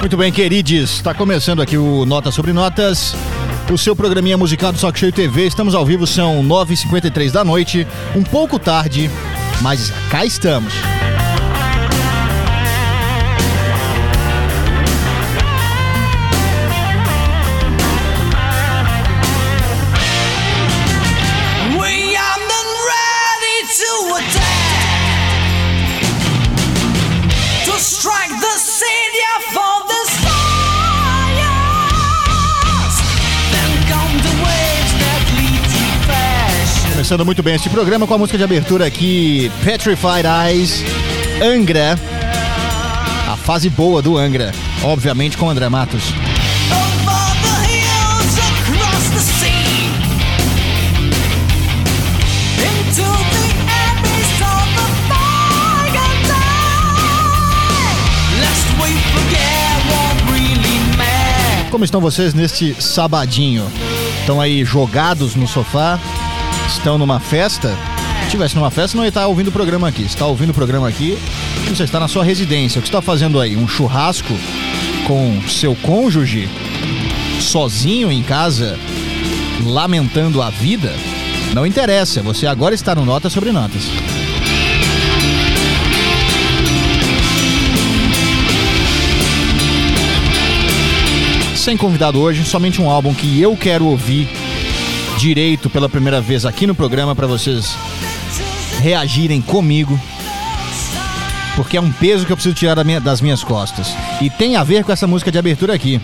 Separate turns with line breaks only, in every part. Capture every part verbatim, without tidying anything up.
Muito bem, queridos, está começando aqui o Notas sobre Notas, o seu programinha musical do Talk Show T V. Estamos ao vivo, são nove e cinquenta e três da noite, um pouco tarde, mas cá estamos. Começando muito bem este programa com a música de abertura aqui, Petrified Eyes, Angra, a fase boa do Angra, obviamente com André Matos. Como estão vocês neste sabadinho? Estão aí jogados no sofá? Estão numa festa? Se estivesse numa festa, não ia estar ouvindo o programa aqui. Se está ouvindo o programa aqui, você está na sua residência. O que você está fazendo aí? Um churrasco com seu cônjuge? Sozinho em casa? Lamentando a vida? Não interessa, você agora está no Notas sobre Notas. Sem convidado hoje, somente um álbum que eu quero ouvir direito pela primeira vez aqui no programa para vocês reagirem comigo, porque é um peso que eu preciso tirar da minha, das minhas costas, e tem a ver com essa música de abertura aqui.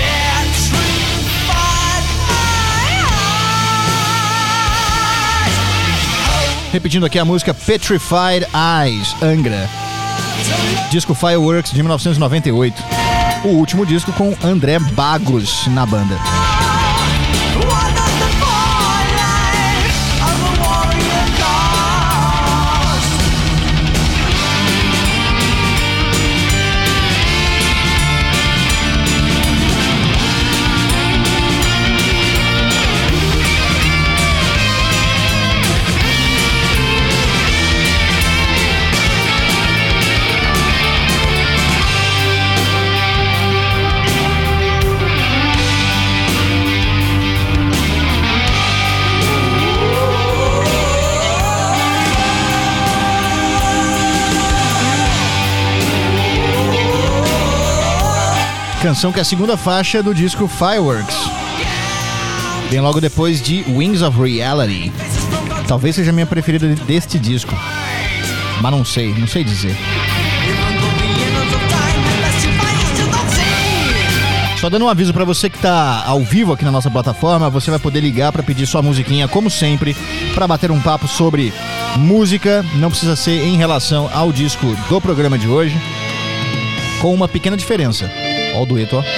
Repetindo aqui a música Petrified Eyes, Angra, disco Fireworks de mil novecentos e noventa e oito, o último disco com André Bagos na banda. Canção que é a segunda faixa do disco Fireworks, vem logo depois de Wings of Reality. Talvez seja a minha preferida deste disco, mas não sei, não sei dizer. Só dando um aviso pra você que tá ao vivo aqui na nossa plataforma, você vai poder ligar pra pedir sua musiquinha, como sempre, pra bater um papo sobre música. Não precisa ser em relação ao disco do programa de hoje, com uma pequena diferença. Ó o dueto, ó.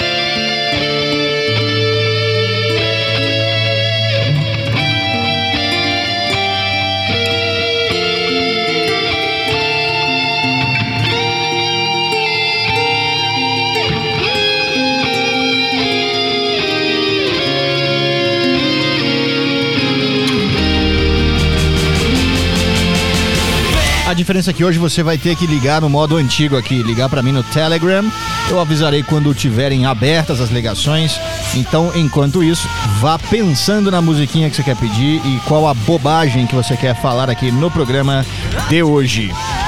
A diferença é que hoje você vai ter que ligar no modo antigo aqui, ligar pra mim no Telegram. Eu avisarei quando tiverem abertas as ligações. Então, enquanto isso, vá pensando na musiquinha que você quer pedir e qual a bobagem que você quer falar aqui no programa de hoje.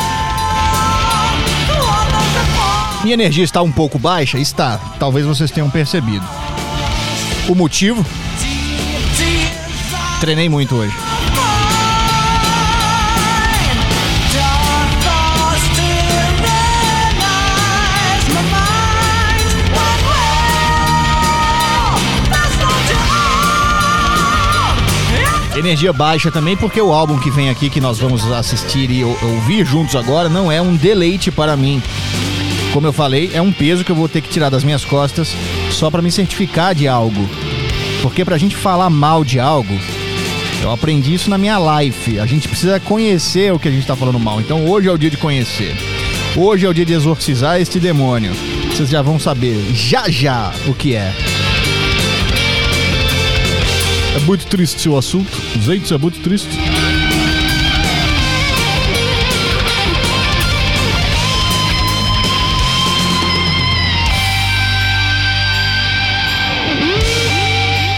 Minha energia está um pouco baixa? Está. Talvez vocês tenham percebido. O motivo? Treinei muito hoje. Energia baixa também porque o álbum que vem aqui, que nós vamos assistir e ouvir juntos agora, não é um deleite para mim. Como eu falei, é um peso que eu vou ter que tirar das minhas costas só para me certificar de algo. Porque pra gente falar mal de algo, eu aprendi isso na minha life. A gente precisa conhecer o que a gente tá falando mal. Então hoje é o dia de conhecer. Hoje é o dia de exorcizar este demônio. Vocês já vão saber já já o que é. É muito triste seu assunto. Gente, é muito triste.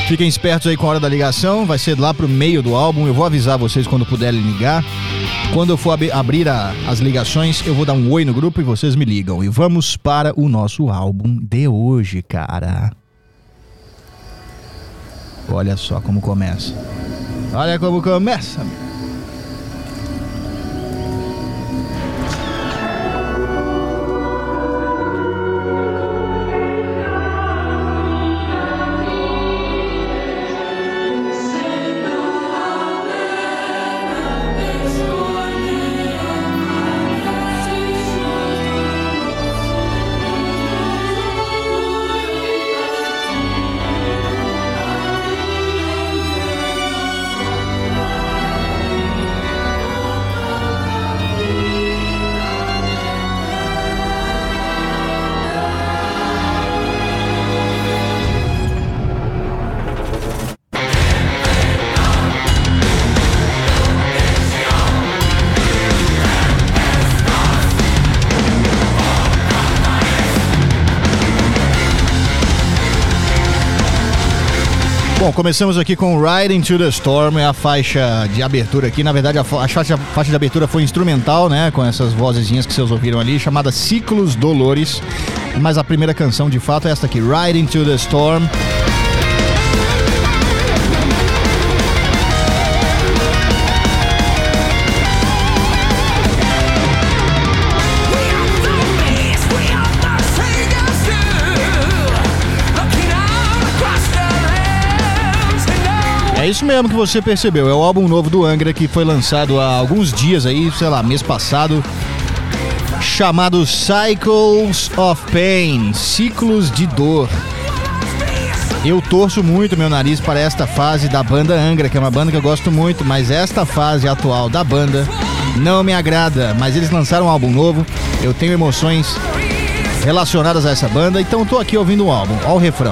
Fiquem espertos aí com a hora da ligação, vai ser lá pro meio do álbum, eu vou avisar vocês quando puderem ligar. Quando eu for ab- abrir a, as ligações, eu vou dar um oi no grupo e vocês me ligam. E vamos para o nosso álbum de hoje, cara. Olha só como começa. Olha como começa, meu. Bom, começamos aqui com Riding to the Storm, é a faixa de abertura aqui. Na verdade, a, fa- a faixa, faixa de abertura foi instrumental, né? Com essas vozezinhas que vocês ouviram ali, chamada Ciclos Dolores. Mas a primeira canção, de fato, é esta aqui, Riding to the Storm. É isso mesmo que você percebeu, é o álbum novo do Angra que foi lançado há alguns dias aí, sei lá, mês passado, chamado Cycles of Pain, Ciclos de Dor. Eu torço muito meu nariz para esta fase da banda Angra, que é uma banda que eu gosto muito, mas esta fase atual da banda não me agrada, mas eles lançaram um álbum novo, eu tenho emoções relacionadas a essa banda, então tô aqui ouvindo o álbum, ó o refrão.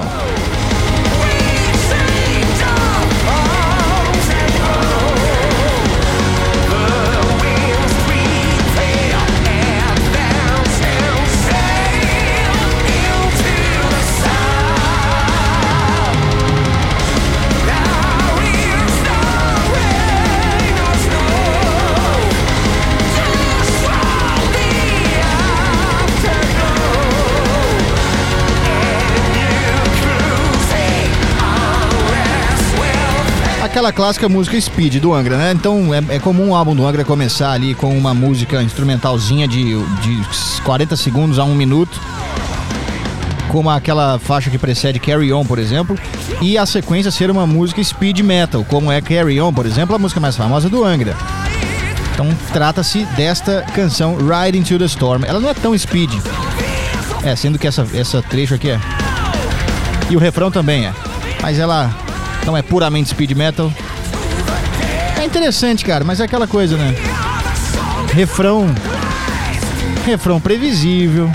Aquela clássica música speed do Angra, né? Então é, é comum o álbum do Angra começar ali com uma música instrumentalzinha de, de quarenta segundos a um minuto, como aquela faixa que precede Carry On, por exemplo, e a sequência ser uma música speed metal, como é Carry On, por exemplo, a música mais famosa do Angra. Então trata-se desta canção Riding to the Storm. Ela não é tão speed, é, sendo que essa, essa trecho aqui é. E o refrão também é, mas ela não é puramente speed metal. É interessante, cara, mas é aquela coisa, né? Refrão. Refrão previsível.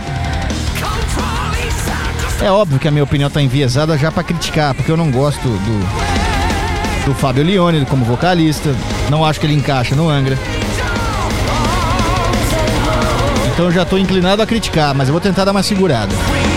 É óbvio que a minha opinião tá enviesada já pra criticar, porque eu não gosto do, do Fábio Lione como vocalista. Não acho que ele encaixa no Angra. Então eu já tô inclinado a criticar, mas eu vou tentar dar uma segurada.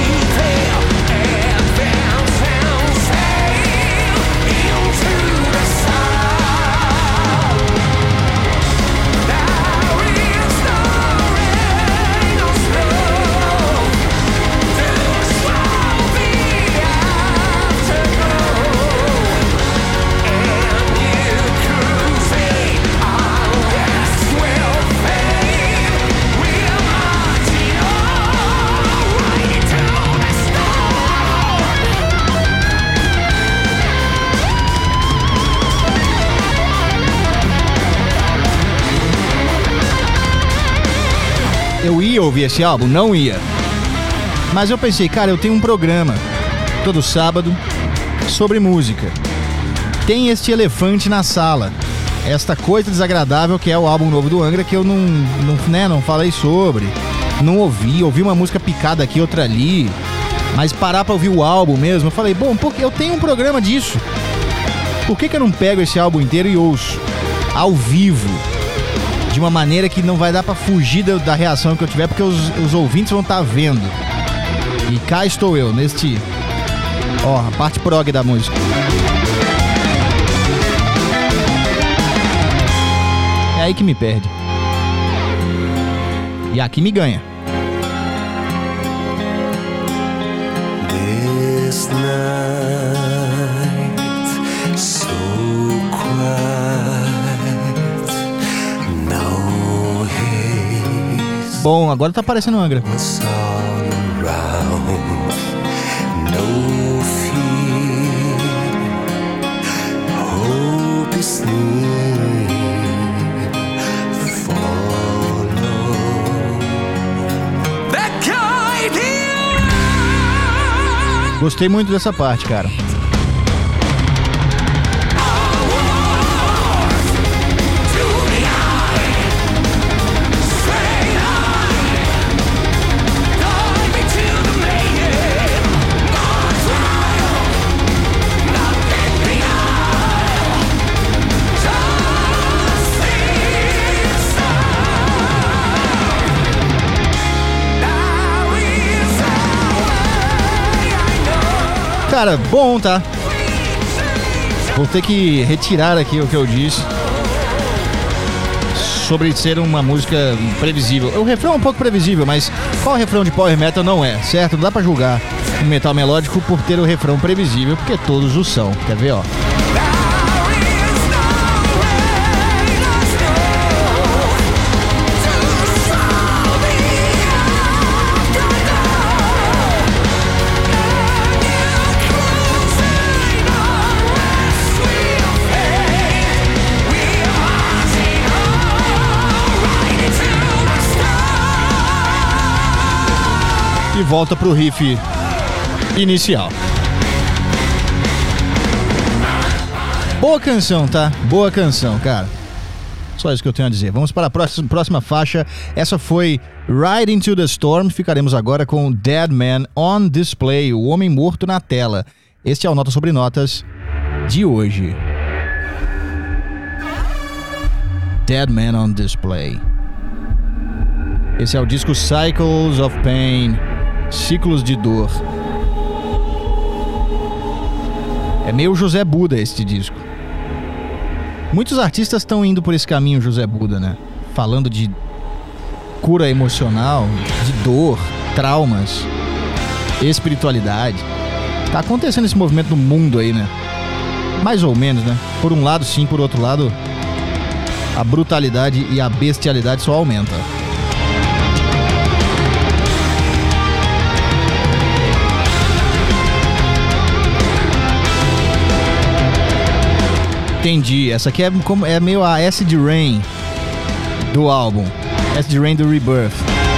Eu ia ouvir esse álbum? Não ia. Mas eu pensei, cara, eu tenho um programa todo sábado sobre música. Tem este elefante na sala, esta coisa desagradável que é o álbum novo do Angra, que eu não, não, né, não falei sobre, não ouvi, ouvi uma música picada aqui, outra ali, mas parar pra ouvir o álbum mesmo, eu falei, bom, porque eu tenho um programa disso, por que que eu não pego esse álbum inteiro e ouço ao vivo, de uma maneira que não vai dar pra fugir da, da reação que eu tiver, porque os, os ouvintes vão estar vendo. E cá estou eu, neste Ó, a parte prog da música. É aí que me perde. E aqui me ganha.
This night, so quiet, no haze.
Bom, agora tá parecendo Angra.
What's all around? No fear. Hope is near. Follow that guiding.
Gostei muito dessa parte, cara. Cara, bom, tá? Vou ter que retirar aqui o que eu disse sobre ser uma música previsível. O refrão é um pouco previsível, mas qual refrão de power metal não é, certo? Não dá pra julgar um metal melódico por ter o refrão previsível, porque todos o são. Quer ver, ó? E volta pro riff inicial. Boa canção, tá? Boa canção, cara. Só isso que eu tenho a dizer. Vamos para a próxima, próxima faixa. Essa foi Ride Into the Storm. Ficaremos agora com Dead Man on Display, o homem morto na tela. Este é o Nota Sobre Notas de hoje. Dead Man on Display. Esse é o disco Cycles of Pain, Ciclos de Dor. É meio José Buda este disco. Muitos artistas estão indo por esse caminho, José Buda, né? Falando de cura emocional, de dor, traumas, espiritualidade. Tá acontecendo esse movimento no mundo aí, né? Mais ou menos, né? Por um lado sim, por outro lado, a brutalidade e a bestialidade só aumenta. Entendi, essa aqui é, como, é meio a Acid Rain do álbum, Acid Rain do Rebirth.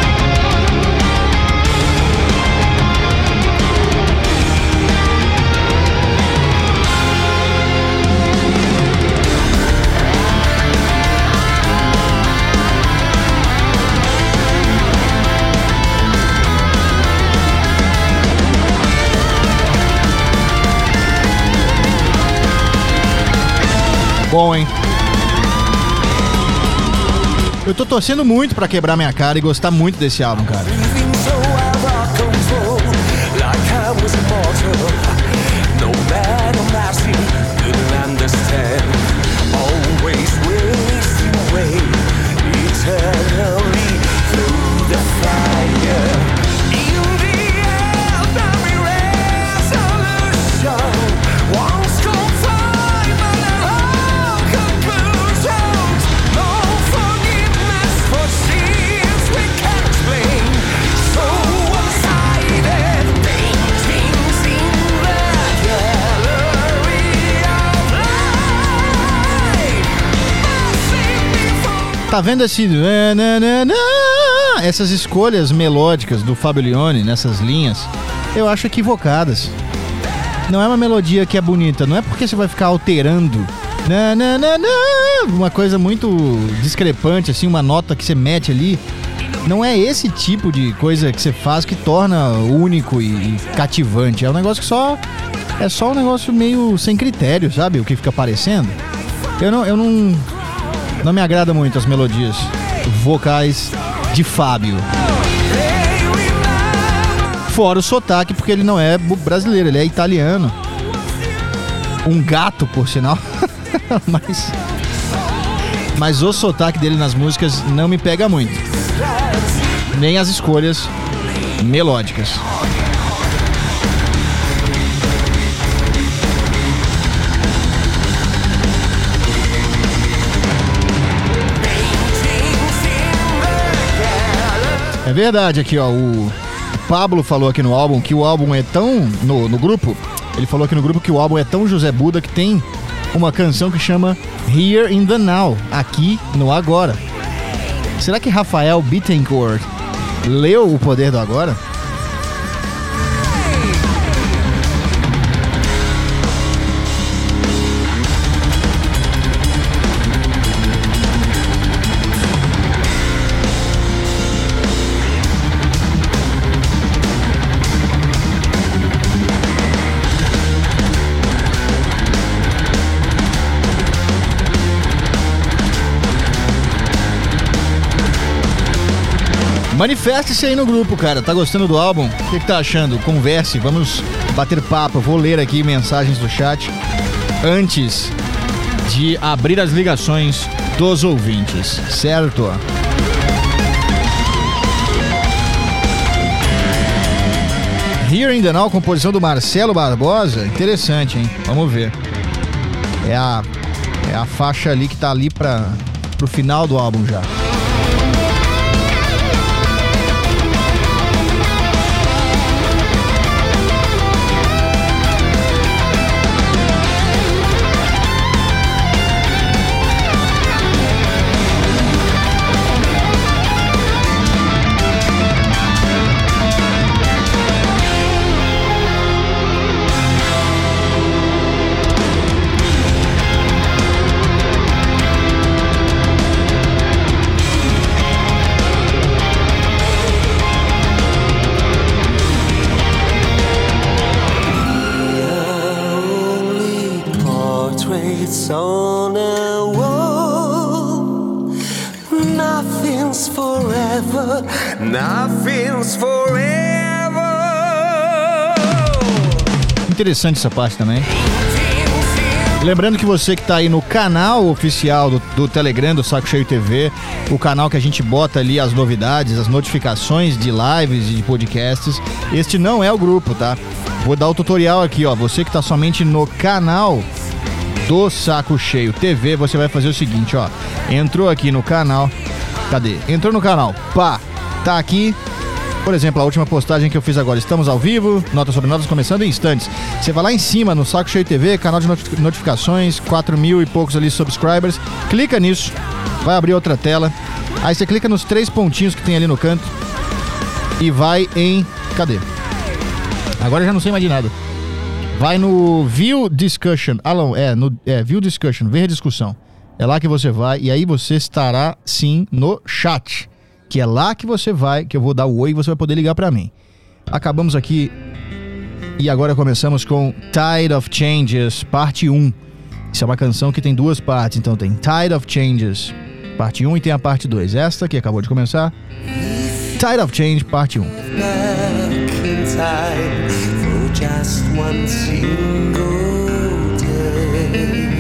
Bom, hein? Eu tô torcendo muito pra quebrar minha cara e gostar muito desse álbum, cara. Tá vendo esse... essas escolhas melódicas do Fábio Lione nessas linhas, eu acho equivocadas. Não é uma melodia que é bonita, não é porque você vai ficar alterando uma coisa muito discrepante, assim, uma nota que você mete ali. Não é esse tipo de coisa que você faz que torna único e cativante. É um negócio que só... é só um negócio meio sem critério, sabe? O que fica parecendo. Eu não... Eu não Não me agrada muito as melodias vocais de Fábio. Fora o sotaque, porque ele não é brasileiro, ele é italiano. Um gato, por sinal. mas, mas o sotaque dele nas músicas não me pega muito. Nem as escolhas melódicas. É verdade aqui, ó, o Pablo falou aqui no álbum que o álbum é tão... No, no grupo, ele falou aqui no grupo que o álbum é tão José Buda que tem uma canção que chama Here in the Now, aqui no agora. Será que Rafael Bittencourt leu O Poder do Agora? Manifeste-se aí no grupo, cara. Tá gostando do álbum? O que, que tá achando? Converse, vamos bater papo. Eu vou ler aqui mensagens do chat antes de abrir as ligações dos ouvintes, certo? Here in the Now, composição do Marcelo Barbosa. Interessante, hein? Vamos ver. É a, é a faixa ali que tá ali pra, pro final do álbum já.
On a wall, nothing's forever, nothing's forever.
Interessante essa parte também. Lembrando que você que tá aí no canal oficial do, do Telegram, do Saco Cheio T V, o canal que a gente bota ali as novidades, as notificações de lives e de podcasts, este não é o grupo, tá? Vou dar o tutorial aqui, ó. Você que tá somente no canal do Saco Cheio T V, você vai fazer o seguinte, ó. Entrou aqui no canal. Cadê? Entrou no canal. Pá, tá aqui. Por exemplo, a última postagem que eu fiz agora. Estamos ao vivo, notas sobre notas começando em instantes. Você vai lá em cima no Saco Cheio T V, canal de notificações, quatro mil e poucos ali subscribers. Clica nisso, vai abrir outra tela. Aí você clica nos três pontinhos que tem ali no canto e vai em... Cadê? Agora eu já não sei mais de nada. Vai no View Discussion. Ah, não, é, no, é, View Discussion, ver a discussão. É lá que você vai e aí você estará, sim, no chat. Que é lá que você vai, que eu vou dar o oi e você vai poder ligar pra mim. Acabamos aqui e agora começamos com Tide of Changes, parte um. Isso é uma canção que tem duas partes, então tem Tide of Changes, parte um, e tem a parte dois. Esta que acabou de começar, Tide of Change, parte um.
Just one single day,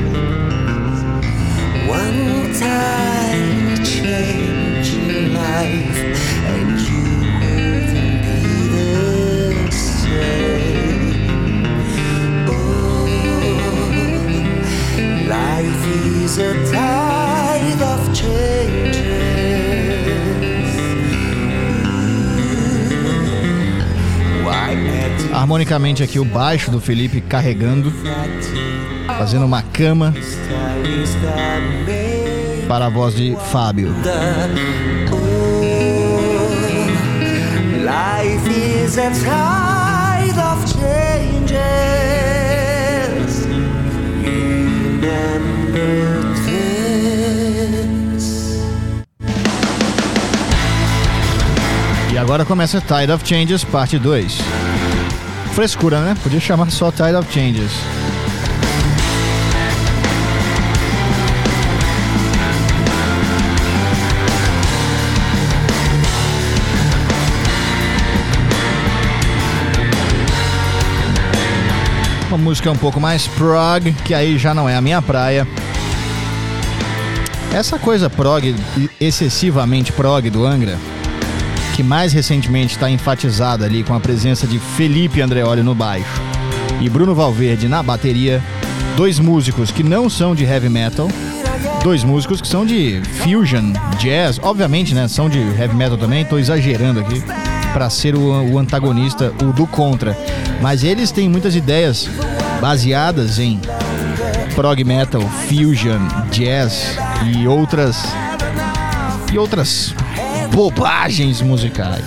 one time to change your life, and you wouldn't be the same. Oh, life is a tide of changes.
Harmonicamente aqui o baixo do Felipe carregando, fazendo uma cama para a voz de Fábio.
Life is a tide of changes. Remember this.
E agora começa Tide of Changes, parte dois. Frescura, né? Podia chamar só Tide of Changes. Uma música um pouco mais prog, que aí já não é a minha praia. Essa coisa prog, excessivamente prog do Angra, que mais recentemente está enfatizada ali com a presença de Felipe Andreoli no baixo e Bruno Valverde na bateria, dois músicos que não são de heavy metal, dois músicos que são de fusion, jazz, obviamente, né, são de heavy metal também, tô exagerando aqui para ser o, o antagonista, o do contra, mas eles têm muitas ideias baseadas em prog metal, fusion, jazz e outras e outras bobagens musicais.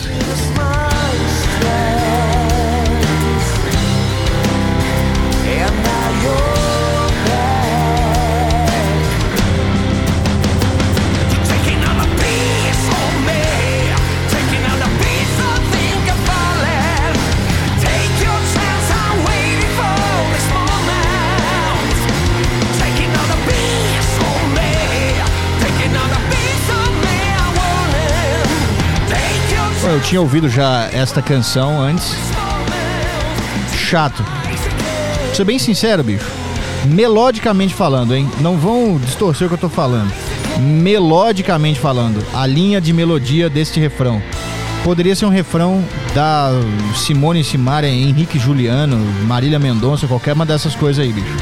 Eu tinha ouvido já esta canção antes. Chato. Vou ser bem sincero, bicho. Melodicamente falando, hein? Não vão distorcer o que eu tô falando. Melodicamente falando, a linha de melodia deste refrão poderia ser um refrão da Simone Simaria, Henrique Juliano, Marília Mendonça, qualquer uma dessas coisas aí, bicho.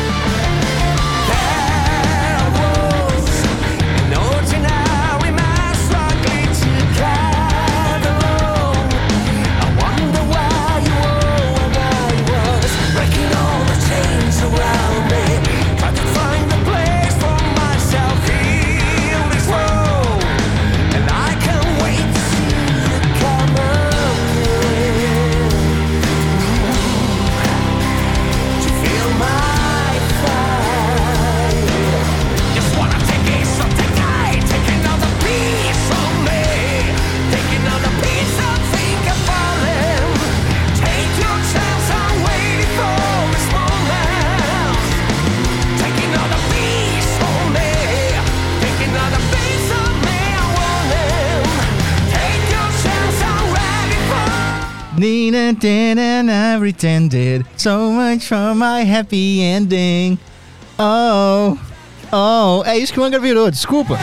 And I pretended so much for my happy ending. Oh, oh, é isso que o Angra virou, desculpa.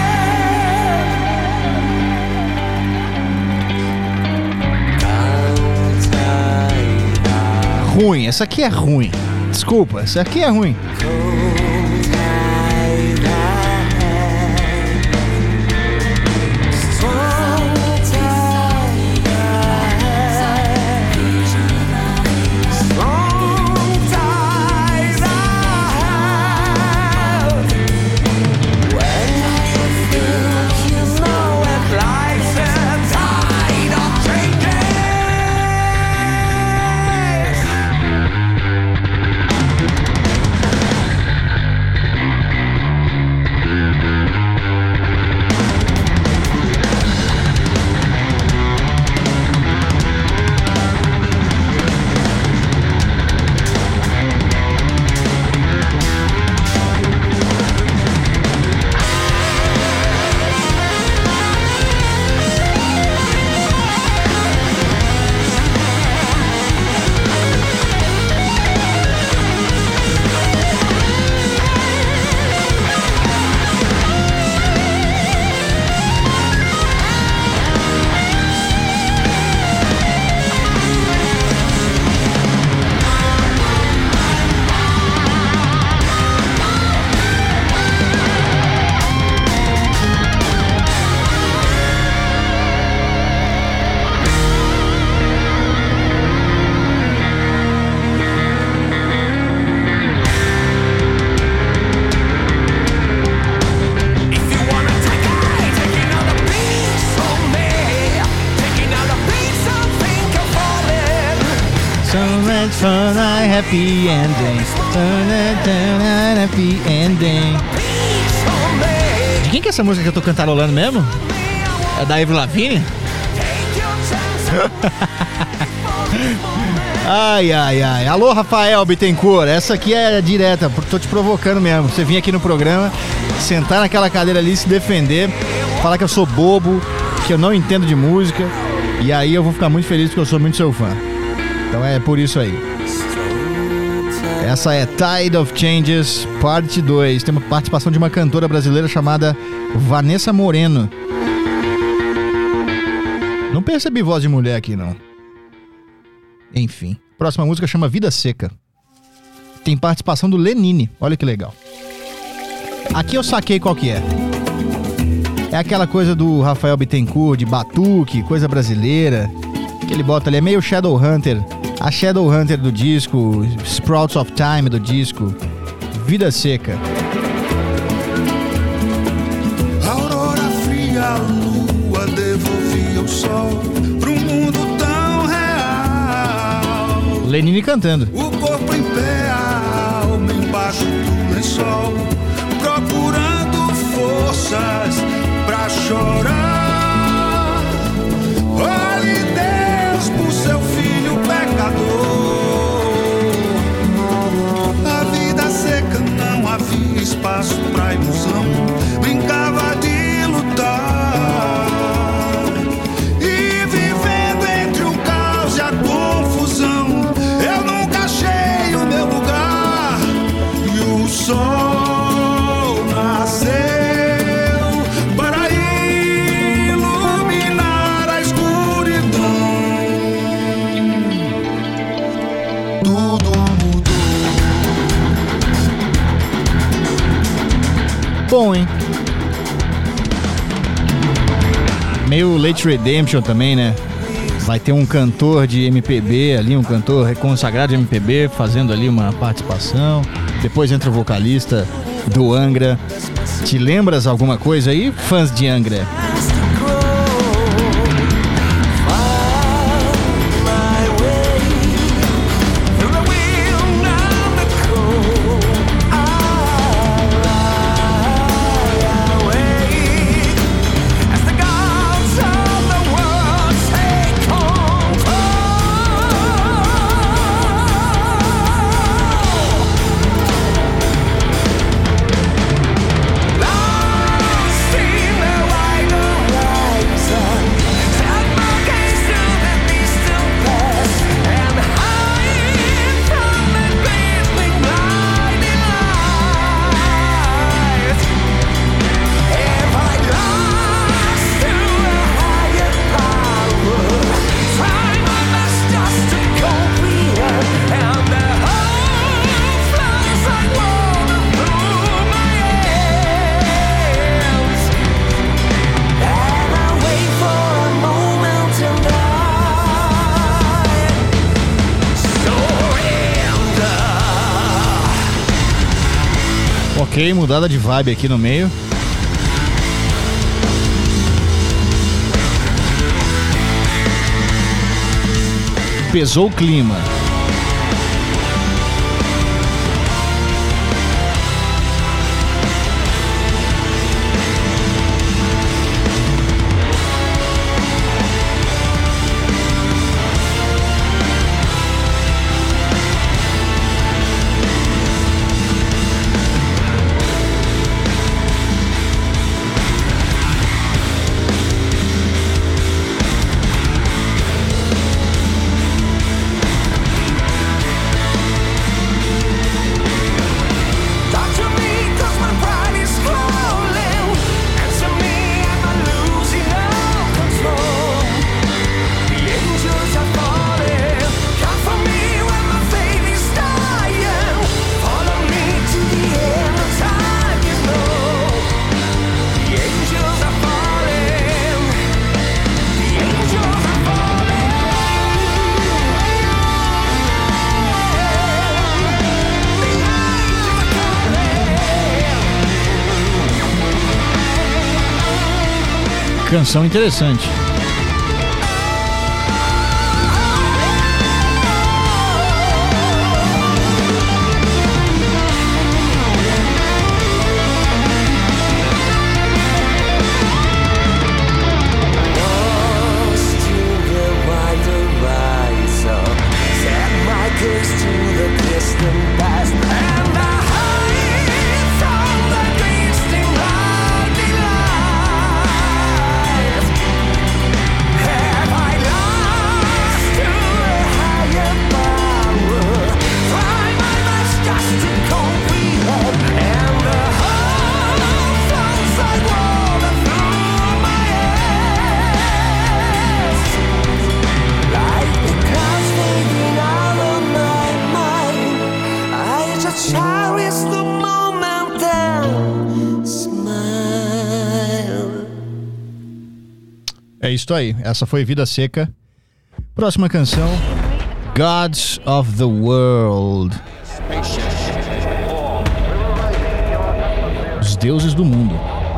Ruim, essa aqui é ruim. Desculpa, essa aqui é ruim. For my happy ending, happy ending. De quem que é essa música que eu tô cantarolando mesmo? É da Avril Lavigne? Ai, ai, ai. Alô, Rafael Bittencourt, essa aqui é direta, tô te provocando mesmo. Você vir aqui no programa, sentar naquela cadeira ali, se defender, falar que eu sou bobo, que eu não entendo de música, e aí eu vou ficar muito feliz porque eu sou muito seu fã. Então é por isso aí. Essa é Tide of Changes, parte dois. Tem uma participação de uma cantora brasileira chamada Vanessa Moreno. Não percebi voz de mulher aqui, não. Enfim. Próxima música chama Vida Seca. Tem participação do Lenine. Olha que legal. Aqui eu saquei qual que é. É aquela coisa do Rafael Bittencourt, de batuque, coisa brasileira. Que ele bota ali, é meio Shadowhunter. A Shadowhunter do disco, Sprouts of Time do disco, Vida Seca.
Aurora fria, a lua devolvia o sol pro mundo tão real.
Lenine cantando.
O corpo em pé, a alma embaixo do lençol, procurando forças pra chorar. Olhe Deus por seu filho pecador. A vida seca, não havia espaço pra ilusão. Brincava de lutar e vivendo entre o caos e a confusão. Eu nunca achei o meu lugar e o sol nasceu para iluminar a escuridão. Tudo mudou.
Bom, hein? Meio Late Redemption também, né? Vai ter um cantor de M P B ali, um cantor consagrado de M P B, fazendo ali uma participação. Depois entra o vocalista do Angra. Te lembras alguma coisa aí, fãs de Angra? Ok, mudada de vibe aqui no meio. Pesou o clima. Canção interessante. É isso aí. Essa foi Vida Seca. Próxima canção, Gods of the World. Os deuses do mundo.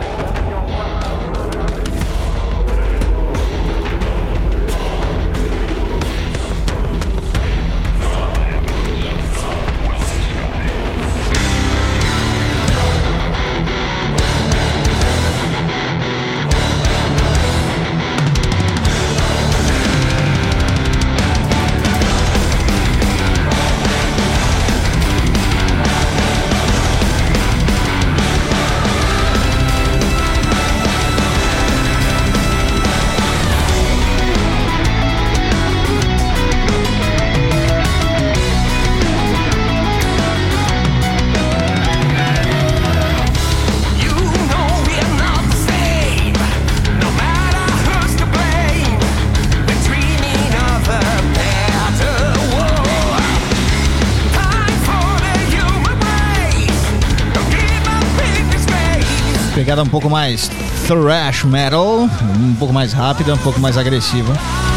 Pegada um pouco mais thrash metal, um pouco mais rápida, um pouco mais agressiva.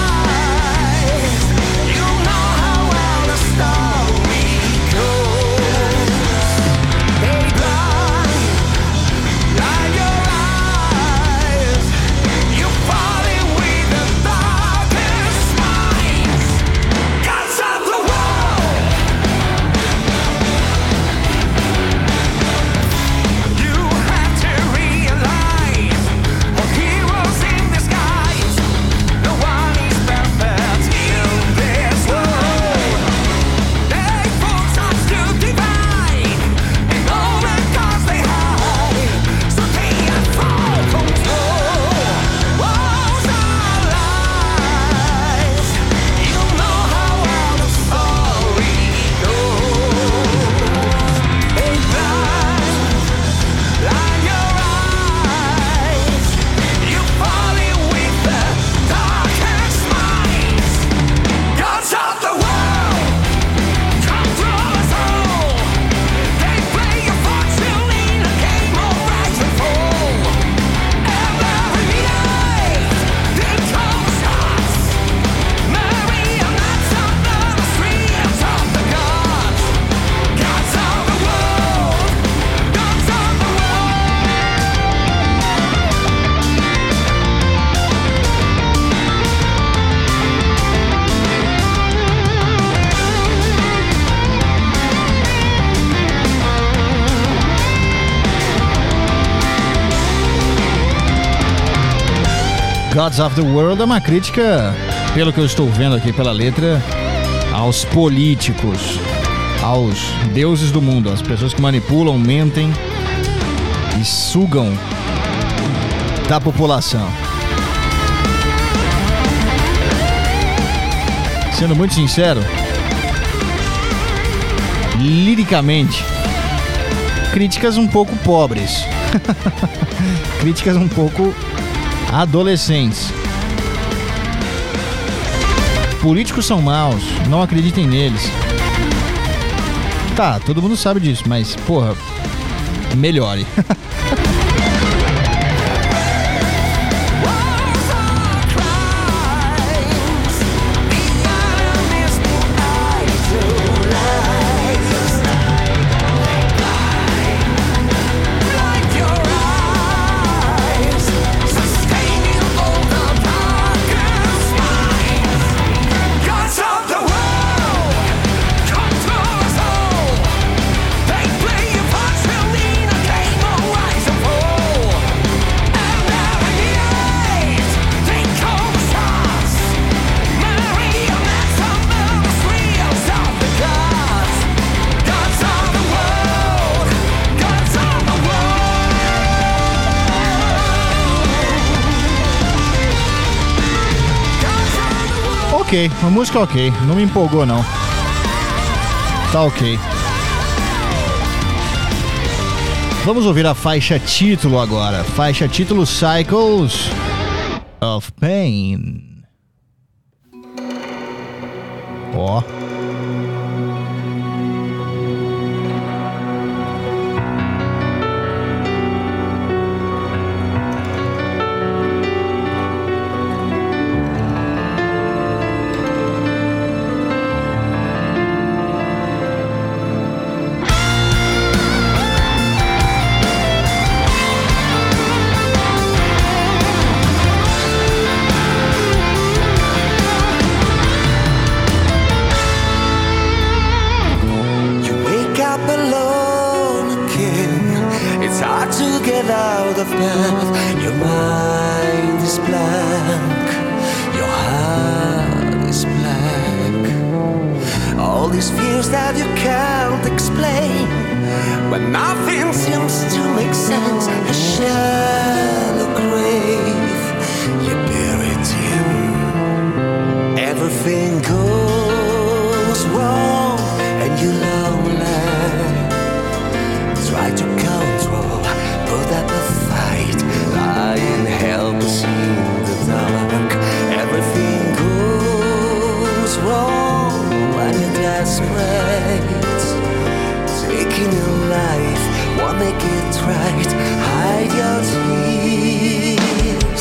Gods of the World é uma crítica, pelo que eu estou vendo aqui pela letra, aos políticos, aos deuses do mundo, às pessoas que manipulam, mentem e sugam da população. Sendo muito sincero, liricamente, críticas um pouco pobres. Críticas um pouco adolescentes. Políticos são maus, não acreditem neles. Tá, todo mundo sabe disso, mas, porra, melhore. Ok, a música ok, não me empolgou não. Tá ok. Vamos ouvir a faixa título agora. Faixa título Cycles of Pain. Ó.
that you can't explain, when nothing seems to make sense. A shallow grave you buried in. Everything goes wrong and you're lonely. Try to control, put up a fight, lying helpless in the dark. Everything goes wrong when you're desperate. Taking your life won't make it right. Hide your tears.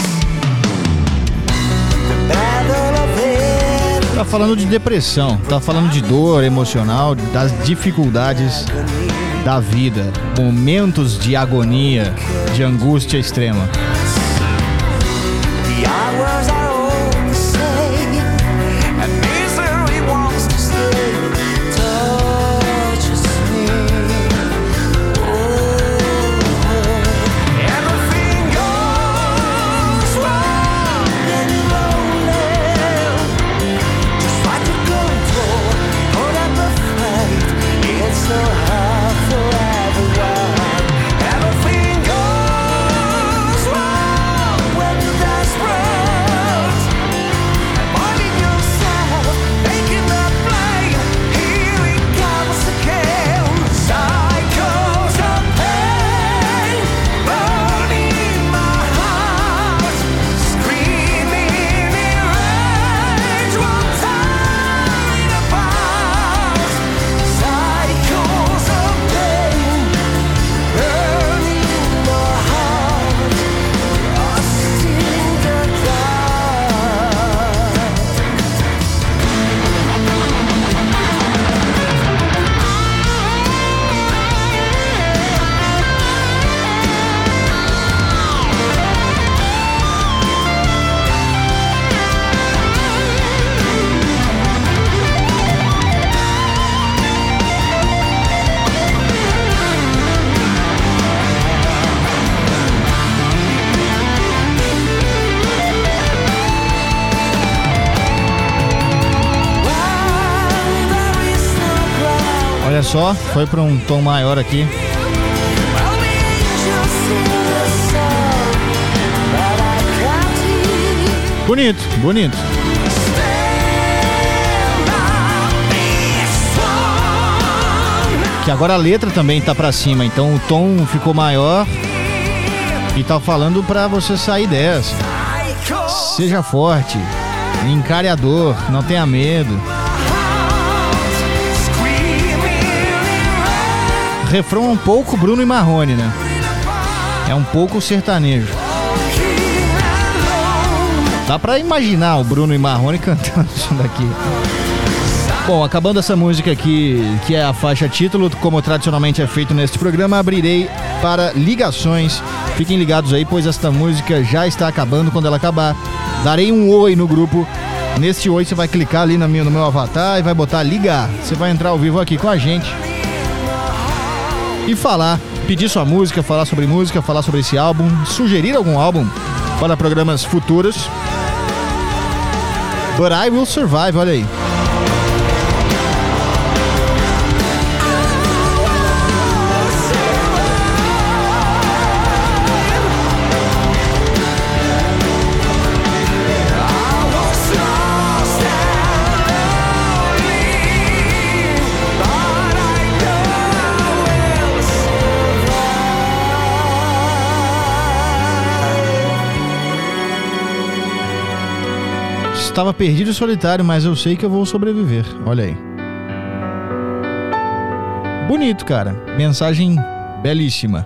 The battle of it.
Tá falando de depressão, tá falando de dor emocional, das dificuldades da vida, momentos de agonia, de angústia extrema.
The hours are all the same, and misery wants to stay. Touches me. Oh, everything goes wrong and you're lonely. Just try to control, put up a fight. It's so hard for everyone. Everything goes wrong when you're desperate. Avoiding yourself, making the blame. Here it comes again. Cycles of pain, burning my heart, screaming in rage, one time apart. Cycles of pain, burning my heart, lost in the dark. When there is no ground,
Olha só, foi para um tom maior aqui.
well, the angels sing the song, but I can't hear.
Bonito, bonito.
Stand up, be strong.
Que agora a letra também tá pra cima, então o tom ficou maior e tá falando pra você sair dessa. Seja forte, encare a dor, não tenha medo. Refrão um pouco Bruno e Marrone, né? É um pouco sertanejo. Dá pra imaginar o Bruno e Marrone cantando isso daqui. Bom, acabando essa música aqui, que é a faixa título, como tradicionalmente é feito neste programa, abrirei para ligações. Fiquem ligados aí, pois esta música já está acabando. Quando ela acabar, darei um oi no grupo. Neste oi você vai clicar ali no meu, no meu avatar e vai botar ligar. Você vai entrar ao vivo aqui com a gente e falar, pedir sua música, falar sobre música, falar sobre esse álbum, sugerir algum álbum para programas futuros. But I Will Survive, olha aí. Estava perdido e solitário, mas eu sei que eu vou sobreviver. Olha aí. Bonito, cara. Mensagem belíssima.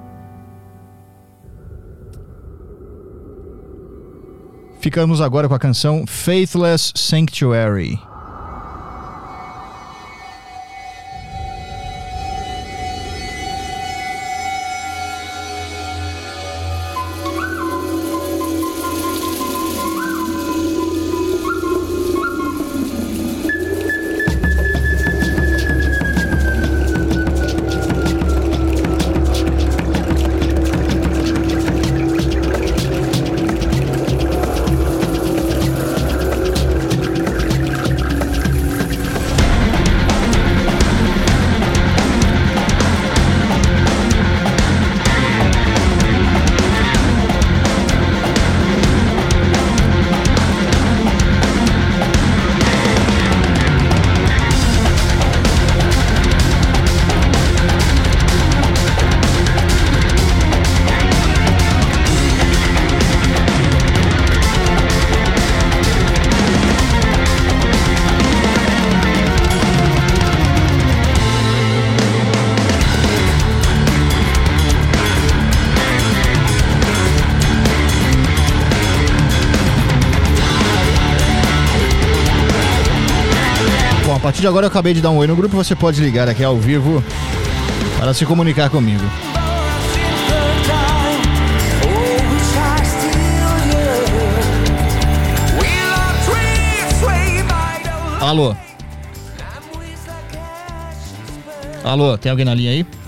Ficamos agora com a canção Faithless Sanctuary. partir de agora eu acabei de dar um oi no grupo, você pode ligar aqui ao vivo para se comunicar comigo. Alô? Alô, tem alguém na linha aí?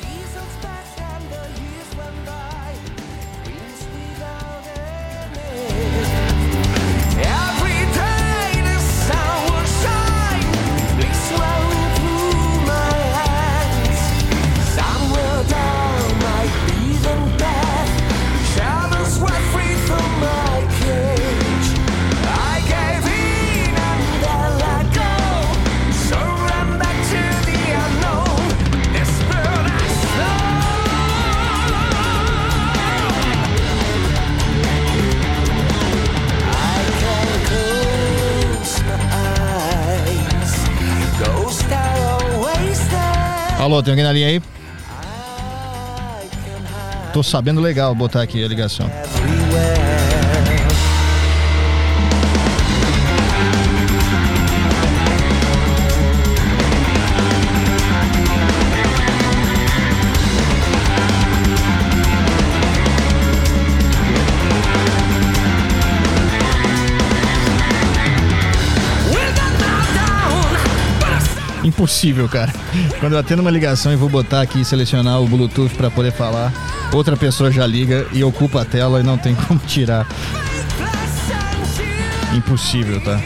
Alô, tem alguém na linha aí? Tô sabendo legal botar aqui a ligação. Impossível, cara. Quando eu atendo uma ligação e vou botar aqui e selecionar o Bluetooth pra poder falar, outra pessoa já liga e ocupa a tela e não tem como tirar. Impossível, tá?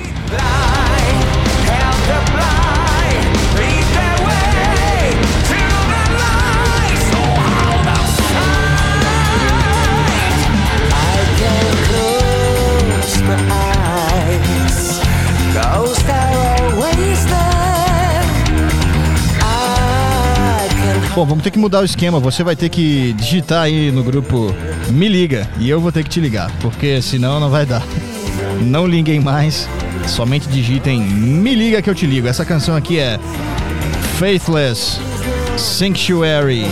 Bom, vamos ter que mudar o esquema. Você vai ter que digitar aí no grupo Me Liga e eu vou ter que te ligar, porque senão não vai dar. Não liguem mais, somente digitem Me Liga que eu te ligo. Essa canção aqui é Faithless Sanctuary,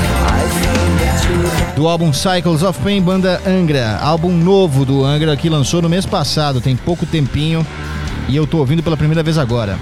do álbum Cycles of Pain, banda Angra. Álbum novo do Angra que lançou no mês passado, tem pouco tempinho e eu tô ouvindo pela primeira vez agora.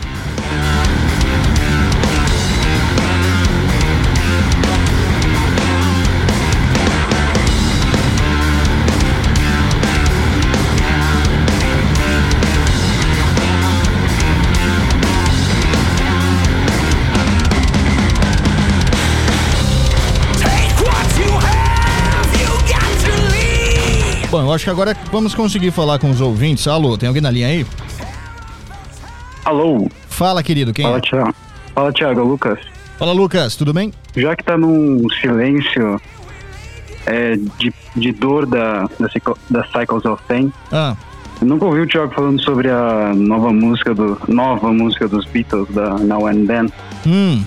Bom, eu acho que agora vamos conseguir falar com os ouvintes. Alô, tem alguém na linha aí?
Alô?
Fala, querido, quem
Fala,
é?
Thiago. Fala, Thiago, Lucas.
Fala, Lucas, tudo bem?
Já que tá num silêncio é, de, de dor da, da, Cycle- da Cycles of Pain,
Ah,
eu nunca ouvi o Thiago falando sobre a nova música, do, nova música dos Beatles, da Now and Then.
hum.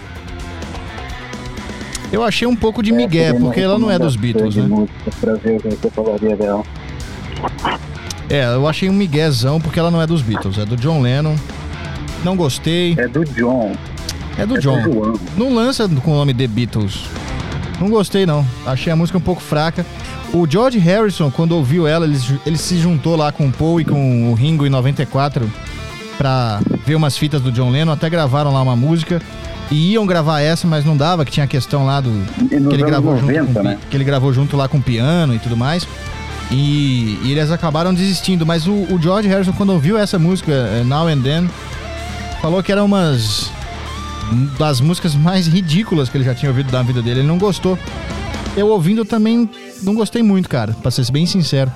Eu achei um pouco de migué, porque ela não é dos Beatles, né?
Pra ver o que você falaria dela.
É, eu achei um miguezão, porque ela não é dos Beatles, é do John Lennon. Não gostei.
É do John.
É do
é
John.
do João.
Não lança com o nome The Beatles. Não gostei, não. Achei a música um pouco fraca. O George Harrison, quando ouviu ela, ele, ele se juntou lá com o Paul e com o Ringo em noventa e quatro pra ver umas fitas do John Lennon. Até gravaram lá uma música. E iam gravar essa, mas não dava, que tinha a questão lá do...
E nos
que ele
anos
gravou
noventa,
junto com,
né?
que ele gravou junto lá com o piano e tudo mais. E, e eles acabaram desistindo. Mas o, o George Harrison, quando ouviu essa música, eh, Now and Then, falou que era umas das músicas mais ridículas que ele já tinha ouvido da vida dele. Ele não gostou. Eu ouvindo também não gostei muito, cara, pra ser bem sincero.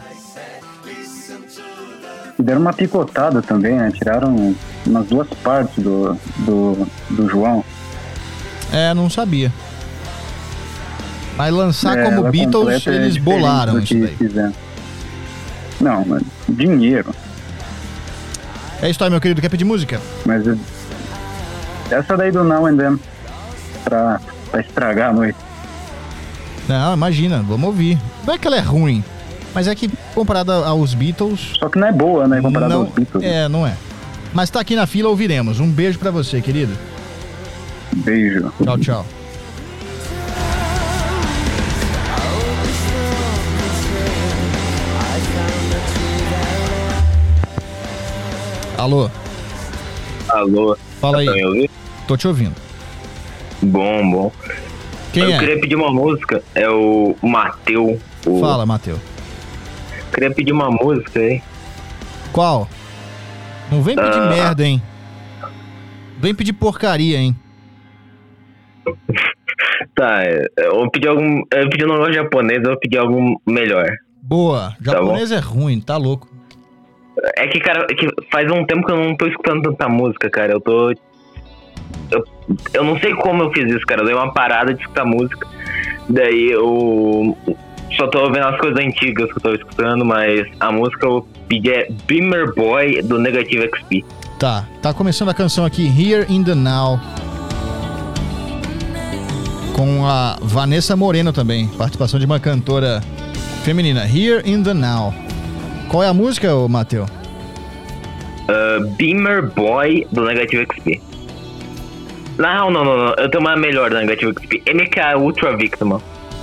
Deram uma picotada também, né? Tiraram umas duas partes do, do, do João.
É, não sabia. Mas lançar
É,
como
ela
Beatles,
completa é
eles
diferente
bolaram
do
isso
que
daí.
fizeram. Não, mas dinheiro.
É isso aí, meu querido. Quer pedir música?
Mas eu- essa daí do Now and Then, pra, pra estragar a noite.
Não, imagina, vamos ouvir. Não é que ela é ruim, mas é que comparada aos Beatles...
Só que não é boa, né? Comparado
não,
aos Beatles.
É, não é. Mas tá aqui na fila, ouviremos. Um beijo pra você, querido.
Beijo.
Tchau, tchau. Alô?
Alô.
Fala aí.
Tá me ouvindo?
Tô te ouvindo.
Bom, bom.
Quem
eu
é?
queria pedir uma música, é o Mateu. O...
Fala, Matheus.
Queria pedir uma música aí.
Qual? Não vem pedir
Ah.
merda, hein? Vem pedir porcaria, hein?
Tá, eu vou pedir algum. Eu pedi um negócio japonês, eu vou pedir algum melhor.
Boa.
Tá
Japonês é ruim, tá louco.
É que, cara, é que faz um tempo que eu não tô escutando tanta música, cara. Eu tô. Eu, eu não sei como eu fiz isso, cara. Eu dei uma parada de escutar música. Daí eu só tô ouvindo as coisas antigas que eu tô escutando, mas a música eu pedi é Beamer Boy do Negative X P.
Tá, tá começando a canção aqui, Here in the Now. Com a Vanessa Moreno também. Participação de uma cantora feminina. Here in the Now. Qual é a música, ô Matheus?
Uh, Beamer Boy do Negative X P. Não, não, não, não. Eu tenho uma melhor do Negative X P. M K Ultra Victim.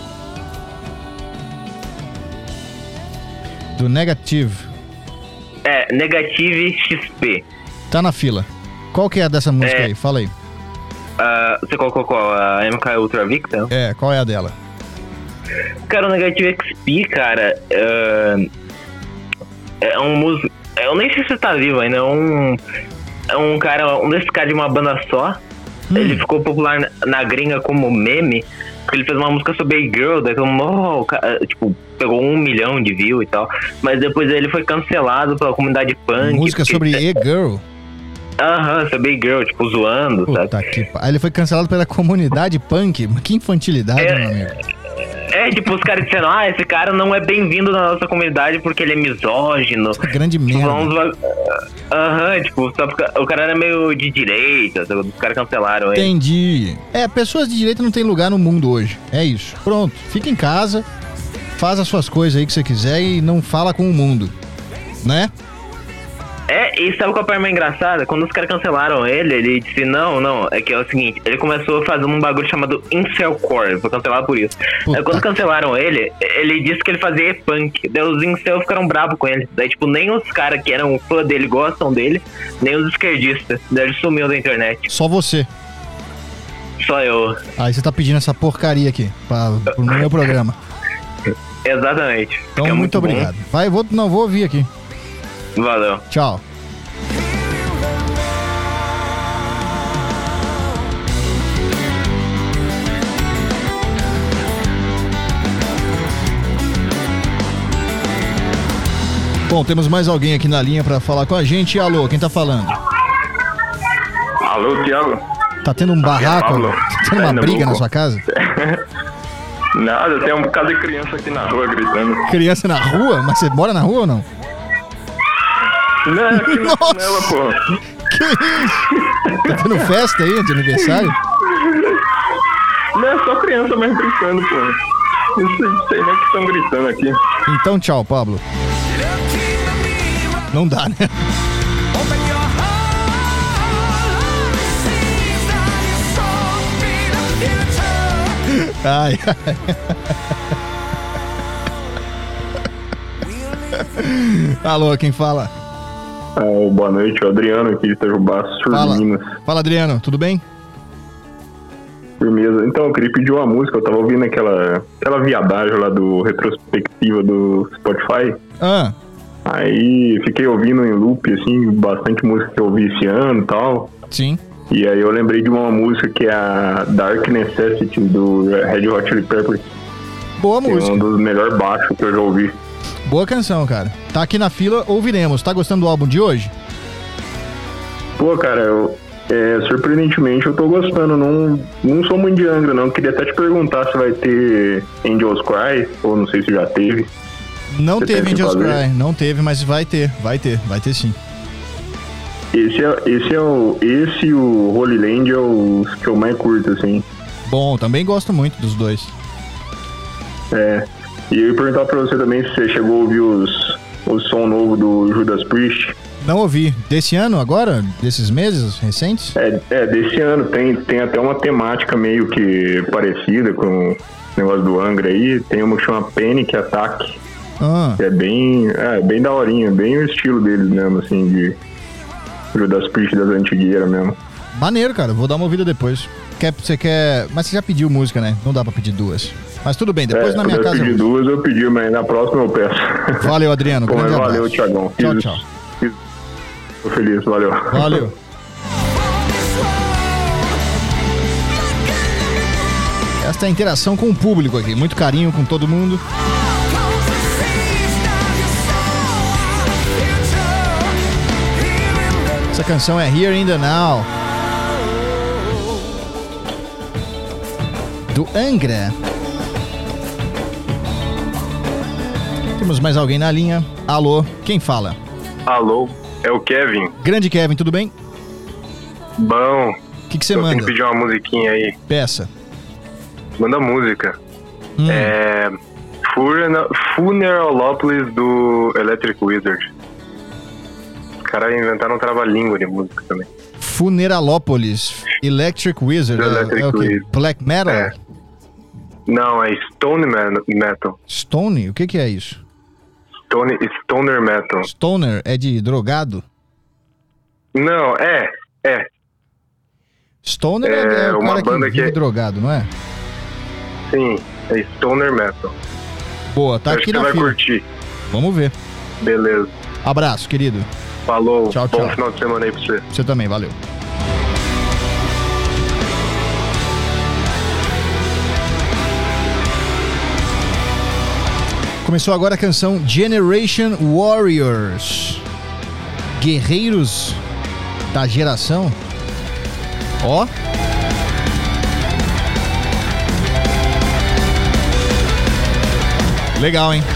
Do Negative.
É, Negative X P.
Tá na fila. Qual que é dessa música
É.
aí? Fala aí.
Uh, você colocou qual? A M K Ultra Victim?
É, qual é a dela?
Cara, o Negative X P, cara, uh, é um músico. Eu nem sei se você tá vivo ainda. É um. É um cara. Um desses caras de uma banda só.
Hum.
Ele ficou popular na, na gringa como meme. Porque ele fez uma música sobre a girl. Daí todo mundo, oh, o cara, tipo, pegou um milhão de views e tal. Mas depois ele foi cancelado pela comunidade punk.
Música
porque-
sobre E-Girl.
Aham, sobre a girl, tipo, zoando, sabe?
Puta que pa... Aí ele foi cancelado pela comunidade punk. Que infantilidade,
É.
meu amigo.
É, tipo, os caras dizendo, ah, esse cara não é bem-vindo na nossa comunidade porque ele é misógino.
Grande
Tipo,
merda.
vamos va- Aham, tipo, só porque o cara era meio de direita, sabe? Os caras cancelaram ele.
Entendi. É, pessoas de direita não tem lugar no mundo hoje. É isso. Pronto. Fica em casa, faz as suas coisas aí que você quiser e não fala com o mundo. Né?
É, e sabe qual é a parte mais engraçada? Quando os caras cancelaram ele, ele disse, não, não, é que é o seguinte, ele começou fazendo um bagulho chamado Incelcore, ele foi cancelado por isso.
Puta.
Aí quando cancelaram ele, ele disse que ele fazia E-Punk, daí os incel ficaram bravos com ele. Daí, tipo, nem os caras que eram fã dele gostam dele, nem os esquerdistas. Daí ele sumiu da internet.
Só você.
Só eu.
Aí você tá pedindo essa porcaria aqui pra, pro meu programa.
Exatamente.
Então,
Que é
muito
bom.
obrigado. Vai, vou, não, vou ouvir aqui.
Valeu.
Tchau. Bom, temos mais alguém aqui na linha pra falar com a gente. Alô, quem tá falando?
Alô, Thiago?
Tá tendo um barraco?
Pablo.
Tá tendo uma
Ainda
briga
vou-
na sua casa?
Nada, tem um bocado de criança aqui na rua gritando.
Criança na rua? Mas você mora na rua ou não?
Não, aqui na
Nossa.
janela, pô.
Que isso? Tá tendo festa aí de aniversário?
Não, é só criança mesmo brincando, pô. Não sei, não sei nem o que estão gritando aqui.
Então tchau, Pablo. Não dá, né?
Open your heart, seems that your soul be the future.
Ai, ai. Alô, quem fala?
Ah, boa noite, o Adriano aqui de Itajubá, Sul
Fala.
de Minas.
Fala, Adriano, tudo bem?
Firmeza. Então, eu queria pedir uma música, eu tava ouvindo aquela, aquela viadagem lá do retrospectiva do Spotify.
Ah,
Aí fiquei ouvindo em loop, assim, bastante música que eu ouvi esse ano e tal.
sim.
E aí eu lembrei de uma música que é a Dark Necessity do Red Hot Chili Peppers.
Boa
Que é um
música.
dos melhores baixos que eu já ouvi.
Boa canção, cara. Tá aqui na fila, ouviremos. Tá gostando do álbum de hoje?
Pô, cara, eu, é, surpreendentemente eu tô gostando. Não, não sou muito de Angra, não. Queria até te perguntar se vai ter Angels Cry, ou não sei se já teve.
Não
Você
teve
pensa em
Angels
fazer?
Cry, não teve, mas vai ter, vai ter, vai ter sim.
Esse é, esse é o. Esse e o Holy Land é os que eu mais curto, assim.
Bom, também gosto muito dos dois.
É. E eu ia perguntar pra você também se você chegou a ouvir os, o som novo do Judas Priest.
Não ouvi. Desse ano agora? Desses meses recentes?
É, é, desse ano tem, tem até uma temática meio que parecida com o negócio do Angra aí. Tem uma que chama Panic Attack,
Ah,
que é bem, é, bem daorinha, bem o estilo deles mesmo, assim, de, Judas Priest das antigueiras mesmo.
Maneiro, cara. Vou dar uma ouvida depois. Quer, você quer... Mas você já pediu música, né? Não dá pra pedir duas. Mas tudo bem, depois
é,
na minha
eu
casa...
Eu pedi duas, eu pedi, mas na próxima eu peço.
Valeu, Adriano.
Pô,
Grande
mas
abraço.
valeu, Thiagão.
Tchau,
Fiz-
tchau.
fiz- Tô feliz, valeu.
Valeu. Esta é a interação com o público aqui. Muito carinho com todo mundo. Essa canção é Here in the Now, do Angra. Temos mais alguém na linha. Alô, quem fala?
Alô, é o Kevin.
Grande Kevin, tudo bem?
Bom,
O que que você
eu tenho
manda?
que pedir uma musiquinha aí.
Peça.
Manda música.
Hum.
É. Funeral- Funeralopolis do Electric Wizard. Os caras inventaram um trava-língua de música também.
Funeralopolis, Electric Wizard.
Do
É,
Electric
é o quê?
Wizard.
Black Metal?
É. Não, é Stone Man- Metal.
Stone? O que que é isso?
Stone, Stoner Metal.
Stoner é de drogado?
Não, é, é.
Stoner é,
É
é o
uma
cara que
banda
vive
que é-
drogado, não é?
Sim, é Stoner Metal.
Boa, tá
Acho
aqui
que
na
você vai
fila.
curtir.
Vamos ver.
Beleza.
Abraço, querido.
Falou.
Tchau,
Bom
tchau.
final de semana aí pra você.
Você também, valeu. Começou agora a canção Generation Warriors. Guerreiros da geração. Ó. Legal, hein?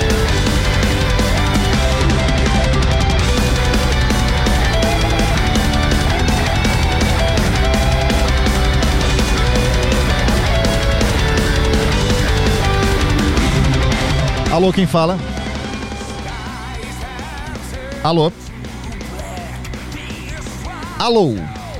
Alô, quem fala? Alô? Alô?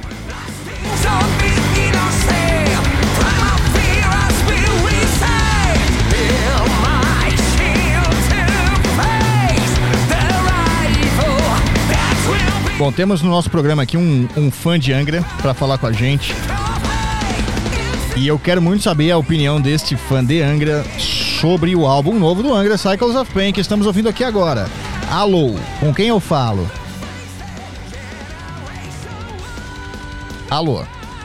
Bom, temos no nosso programa aqui um, um fã de Angra para falar com a gente. E eu quero muito saber a opinião deste fã de Angra sobre o álbum novo do Angra, Cycles of Pain, que estamos ouvindo aqui agora. Alô, com quem eu falo? Alô?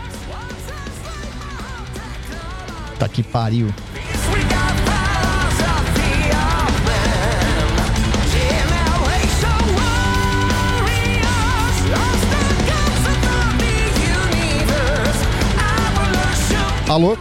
Tá que pariu. Alô?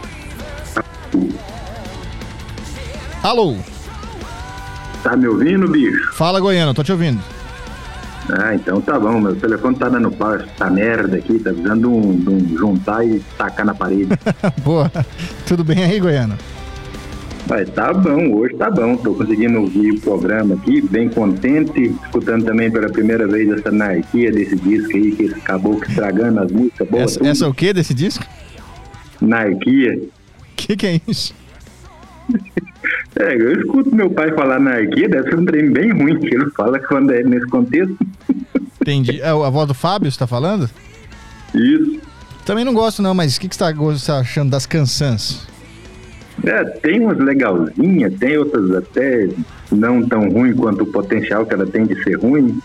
Alô?
Tá me ouvindo, bicho?
Fala, Goiano, tô te ouvindo.
Ah, então tá bom. Meu telefone tá dando pau, essa merda aqui, tá precisando de um, de um juntar e tacar na parede.
Boa. Tudo bem aí, Goiano?
Mas tá bom, hoje tá bom. Tô conseguindo ouvir o programa aqui, bem contente, escutando também pela primeira vez essa anarquia desse disco aí, que acabou estragando as músicas boas.
Essa, essa é o que desse disco?
Anarquia.
Que que é isso?
É, eu escuto meu pai falar anarquia, deve ser um trem bem ruim, que ele fala que quando é nesse contexto.
Entendi. É a voz do Fábio, você tá falando?
Isso.
Também não gosto não, mas o que, que você tá, você tá achando das canções?
É, tem umas legalzinhas, tem outras até não tão ruim quanto o potencial que ela tem de ser ruim.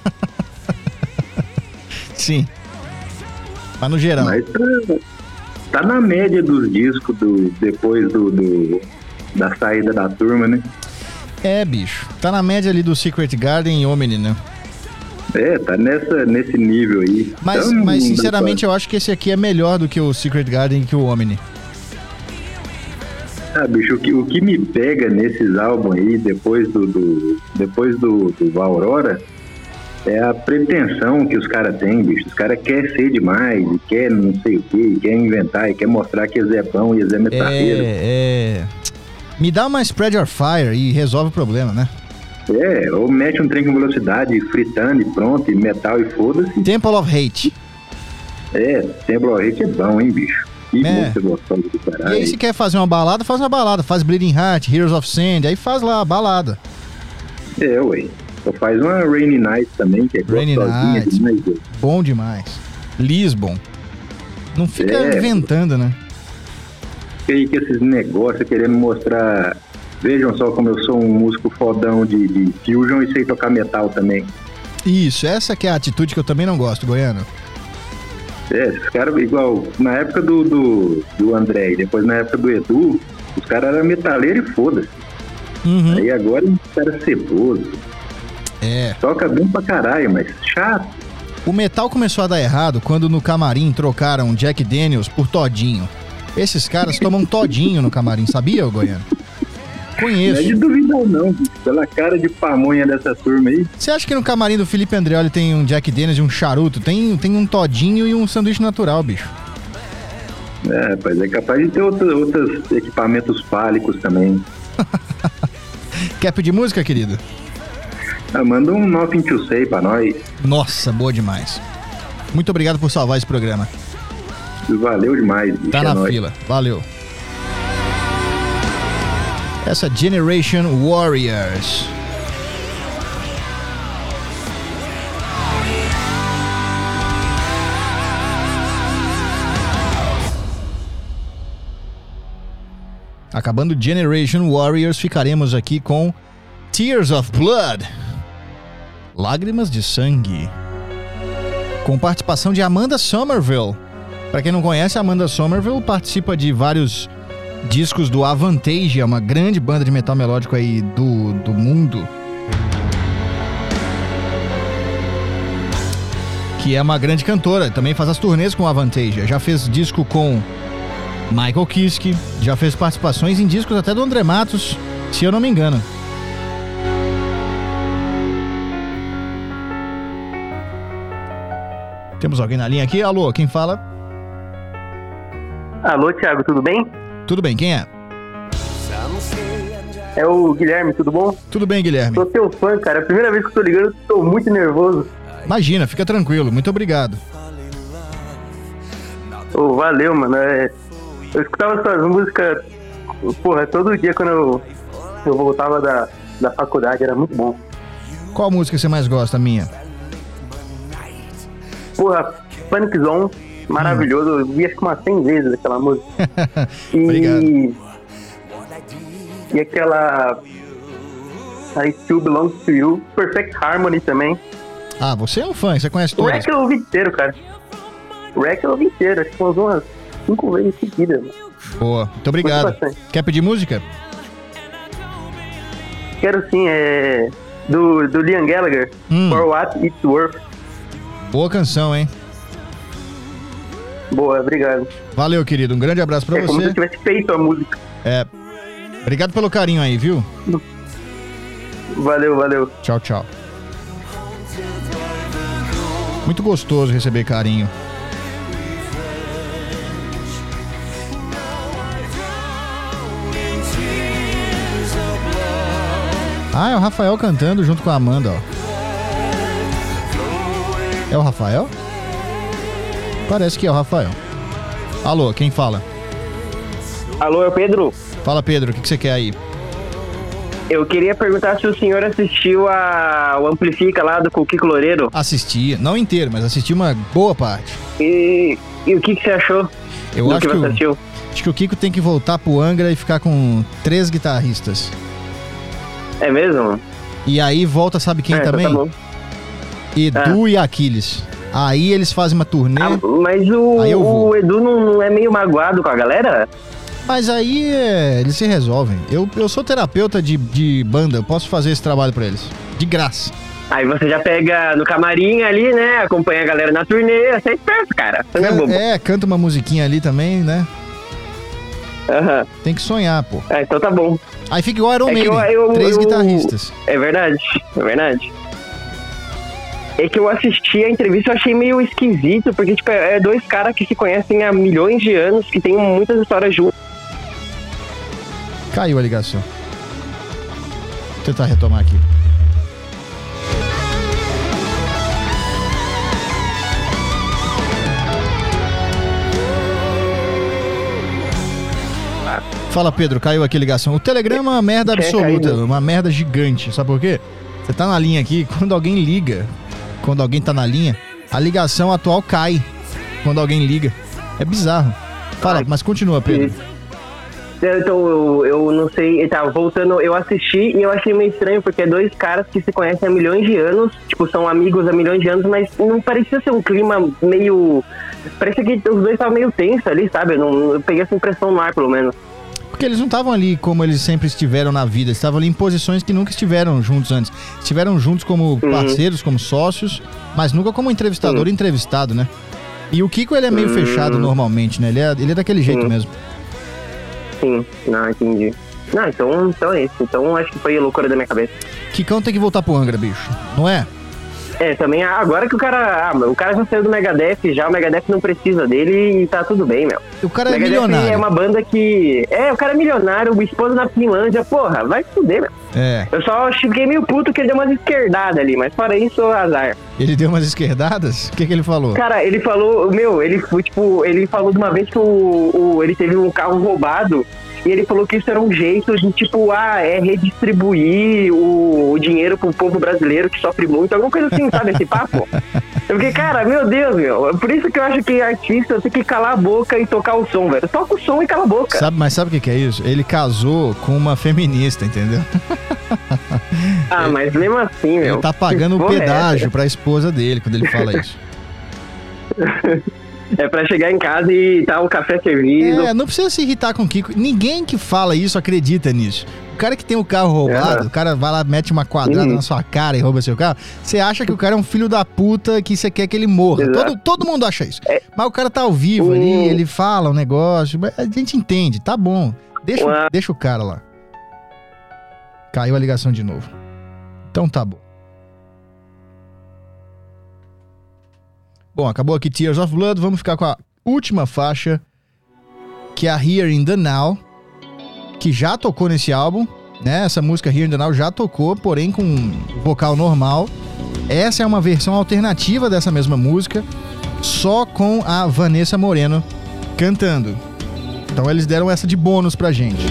Sim. Mas no geral.
Mas tá, tá na média dos discos do, depois do, do, da saída da turma, né?
É, bicho. Tá na média ali do Secret Garden e Omni, né?
É, tá nessa, nesse nível aí.
Mas,
Então,
mas
não dá
sinceramente, eu acho que esse aqui é melhor do que o Secret Garden e que o Omni.
pra... Ah, bicho, o que, o que me pega nesses álbuns aí, depois do, do, depois do, do Aurora, é a pretensão que os caras têm, bicho. Os caras querem ser demais, e quer não sei o que, quer inventar, e quer mostrar que eles é bom e eles é metardeiro.
É, é... Me dá uma Spread Your Fire e resolve o problema, né?
É, ou mete um trem com velocidade, fritando e pronto, e metal e foda-se.
Temple of Hate.
É, Temple of Hate é bom, hein, bicho? Que
É.
música gostosa do
E
caralho.
aí, se quer fazer uma balada, faz uma balada. Faz Bleeding Heart, Heroes of Sand, aí faz lá a balada.
É, ué. Ou faz uma Rainy Night também, que é
Rainy
gostosinha
Night.
demais.
Bom demais. Lisbon. Não fica
É.
inventando, né?
Fica aí com esses negócios querendo mostrar... Vejam só como eu sou um músico fodão de, de fusion e sei tocar metal também.
Isso, essa que é a atitude que eu também não gosto, Goiano.
É, esses caras, igual na época do, do, do André e depois na época do Edu, os caras eram metaleiros e foda-se.
Uhum.
Aí agora os caras ceboso.
É.
Toca bem pra caralho, mas chato.
O metal começou a dar errado quando no camarim trocaram Jack Daniels por Todinho. Esses caras tomam Todinho no camarim, sabia, Goiano?
Não é de
Conheço.
duvidar não, bicho. Pela cara de pamonha dessa turma aí.
Você acha que no camarim do Felipe Andreoli tem um Jack Daniels e um charuto? Tem, tem um Todinho e um sanduíche natural, bicho.
É, rapaz, é capaz de ter outros, outros equipamentos fálicos também.
Quer pedir música, querido?
Ah, manda um Nothing to Say pra nós.
Nossa, boa demais. Muito obrigado por salvar esse programa.
Valeu demais, bicho.
Tá
é
na
nóis.
fila. Valeu. Essa Generation Warriors. Acabando Generation Warriors, ficaremos aqui com Tears of Blood. Lágrimas de Sangue. Com participação de Amanda Somerville. Pra quem não conhece, a Amanda Somerville participa de vários discos do Avantasia, uma grande banda de metal melódico aí do, do mundo. Que é uma grande cantora, também faz as turnês com o Avantasia. Já fez disco com Michael Kiske, já fez participações em discos até do André Matos, se eu não me engano. Temos alguém na linha aqui? Alô, quem fala?
Alô, Thiago, tudo bem?
Tudo bem, quem é?
É o Guilherme, tudo bom?
Tudo bem, Guilherme.
Sou teu fã, cara. A primeira vez que eu tô ligando, eu tô muito nervoso.
Imagina, fica tranquilo. Muito obrigado.
Ô, valeu, mano. É, eu escutava suas músicas, porra, todo dia quando eu, eu voltava da, da faculdade, era muito bom.
Qual música você mais gosta, minha?
Porra, Panic Zone, maravilhoso. Eu vi acho que umas cem vezes aquela música. E,
Obrigado.
E aquela I Still Belong to You, Perfect Harmony também.
Ah, você é um fã, você conhece
O
todas.
Wreck eu ouvi inteiro, cara. O Wreck eu ouvi inteiro, acho que foi umas cinco vezes seguidas. Mano.
Boa, muito obrigado.
Muito bastante.
Quer pedir música?
Quero sim, é. Do, do Liam Gallagher,
Hum.
For What It's Worth.
Boa canção, hein?
Boa, obrigado.
Valeu, querido. Um grande abraço pra
É como se
você.
eu tivesse feito a música.
É. Obrigado pelo carinho aí, viu?
Valeu, valeu.
Tchau, tchau. Muito gostoso receber carinho. Ah, é o Rafael cantando junto com a Amanda, ó. É o Rafael? Parece que é o Rafael. Alô, quem fala?
Alô, é o Pedro.
Fala, Pedro, o que, que você quer aí?
Eu queria perguntar se o senhor assistiu a o Amplifica lá do Kiko Loureiro.
Assisti, não inteiro, mas assisti uma boa parte.
E, e o que, que você achou?
Eu
do
acho
que
que,
você
o,
assistiu?
acho que o Kiko tem que voltar pro Angra e ficar com três guitarristas.
É mesmo?
E aí volta, sabe quem
É, então
também?
tá bom.
Edu e Aquiles. Aí eles fazem uma turnê,
Ah, mas o,
Aí eu vou.
o Edu não, não é meio magoado com a galera?
mas aí é, eles se resolvem. Eu, eu sou terapeuta de, de banda, eu posso fazer esse trabalho pra eles. De graça.
Aí você já pega no camarim ali, né? Acompanha a galera na turnê. Você é esperto, cara. Você não é
Can-
bobo.
é, canta uma musiquinha ali também, né?
Aham.
Tem que sonhar, pô.
É, então tá bom.
Aí fica igual Iron
É que
Maiden,
eu- eu-
três
eu-
guitarristas.
É verdade, é verdade. É que eu assisti a entrevista e eu achei meio esquisito, porque tipo, é dois caras que se conhecem há milhões de anos, que tem muitas histórias juntos.
Caiu a ligação. Vou tentar retomar aqui. Fala, Pedro, caiu aqui a ligação. O Telegram é uma merda
É,
absoluta,
caiu.
uma merda gigante. Sabe por quê? Você tá na linha aqui, quando alguém liga, quando alguém tá na linha, a ligação atual cai quando alguém liga. É bizarro. Fala,
Ai,
mas continua, Pedro.
Então, eu, eu não sei, tá, voltando, eu assisti e eu achei meio estranho, porque é dois caras que se conhecem há milhões de anos, tipo, são amigos há milhões de anos, mas não parecia ser um clima meio... Parecia que os dois estavam meio tensos ali, sabe? Eu, não, eu peguei essa impressão no ar, pelo menos.
Porque eles não estavam ali como eles sempre estiveram na vida, eles estavam ali em posições que nunca estiveram juntos antes. Estiveram juntos como parceiros, como sócios, mas nunca como entrevistador e entrevistado, né? E o Kiko, ele é meio
Uhum.
fechado normalmente, né? Ele é, ele é daquele jeito
Sim.
mesmo.
Sim, não, entendi. Não, então, então é isso. Então acho que foi a loucura da minha cabeça.
Kikão tem que voltar pro Angra, bicho. Não é?
É, também agora que o cara. Ah, o cara já saiu do Megadeth, já o Megadeth não precisa dele e tá tudo bem, meu.
O cara é
Megadeth
milionário.
é uma banda que. É, o cara é milionário, o esposo na Finlândia, porra, vai se fuder, meu.
É.
Eu só fiquei meio puto que ele deu umas esquerdadas ali, mas fora isso, azar.
Ele deu umas esquerdadas? O que que ele falou?
Cara, ele falou, meu, ele foi tipo, ele falou de uma vez que o, o, ele teve um carro roubado e ele falou que isso era um jeito de tipo, ah, é redistribuir o, o dinheiro pro povo brasileiro que sofre muito, alguma coisa assim, sabe, esse papo? Eu fiquei, cara, meu Deus, meu, por isso que eu acho que artista tem que calar a boca e tocar o som, velho. Toca o som e cala a boca.
Sabe, mas sabe o que que é isso? Ele casou com uma feminista, entendeu?
Ah, mas mesmo assim, meu.
Ele tá pagando o
que porra é
pedágio pra esposa dele quando ele fala isso.
É pra chegar em casa e tá o café servido.
É, não precisa se irritar com o Kiko. Ninguém que fala isso acredita nisso. O cara que tem o carro roubado,
É.
o cara vai lá, mete uma quadrada
Uhum.
na sua cara e rouba seu carro, você acha que o cara é um filho da puta que você quer que ele morra.
Exato.
Todo, todo mundo acha isso.
É.
Mas o cara tá ao vivo
Uhum.
ali, ele fala um negócio, mas a gente entende, tá bom. Deixa, o-
Ué.
deixa o cara lá. Caiu a ligação de novo. Então tá bom. Bom, acabou aqui Tears of Blood, vamos ficar com a última faixa, que é a Here in the Now, que já tocou nesse álbum, né? Essa música Here in the Now já tocou, porém com vocal normal. Essa é uma versão alternativa dessa mesma música, só com a Vanessa Moreno cantando. Então eles deram essa de bônus pra gente.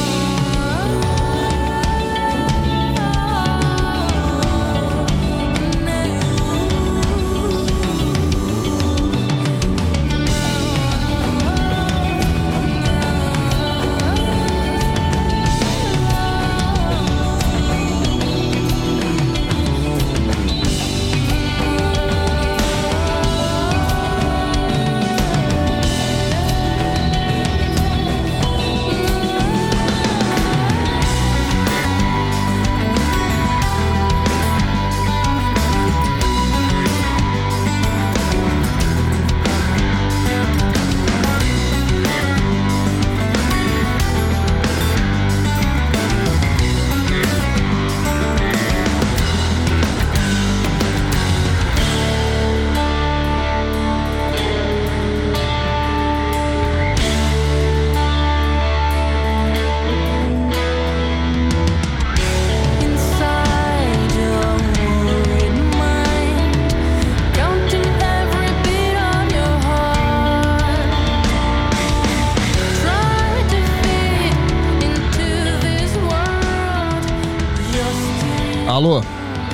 Inside your worried mind, counting every beat of your heart. Try to fit into this world. Just
Alô?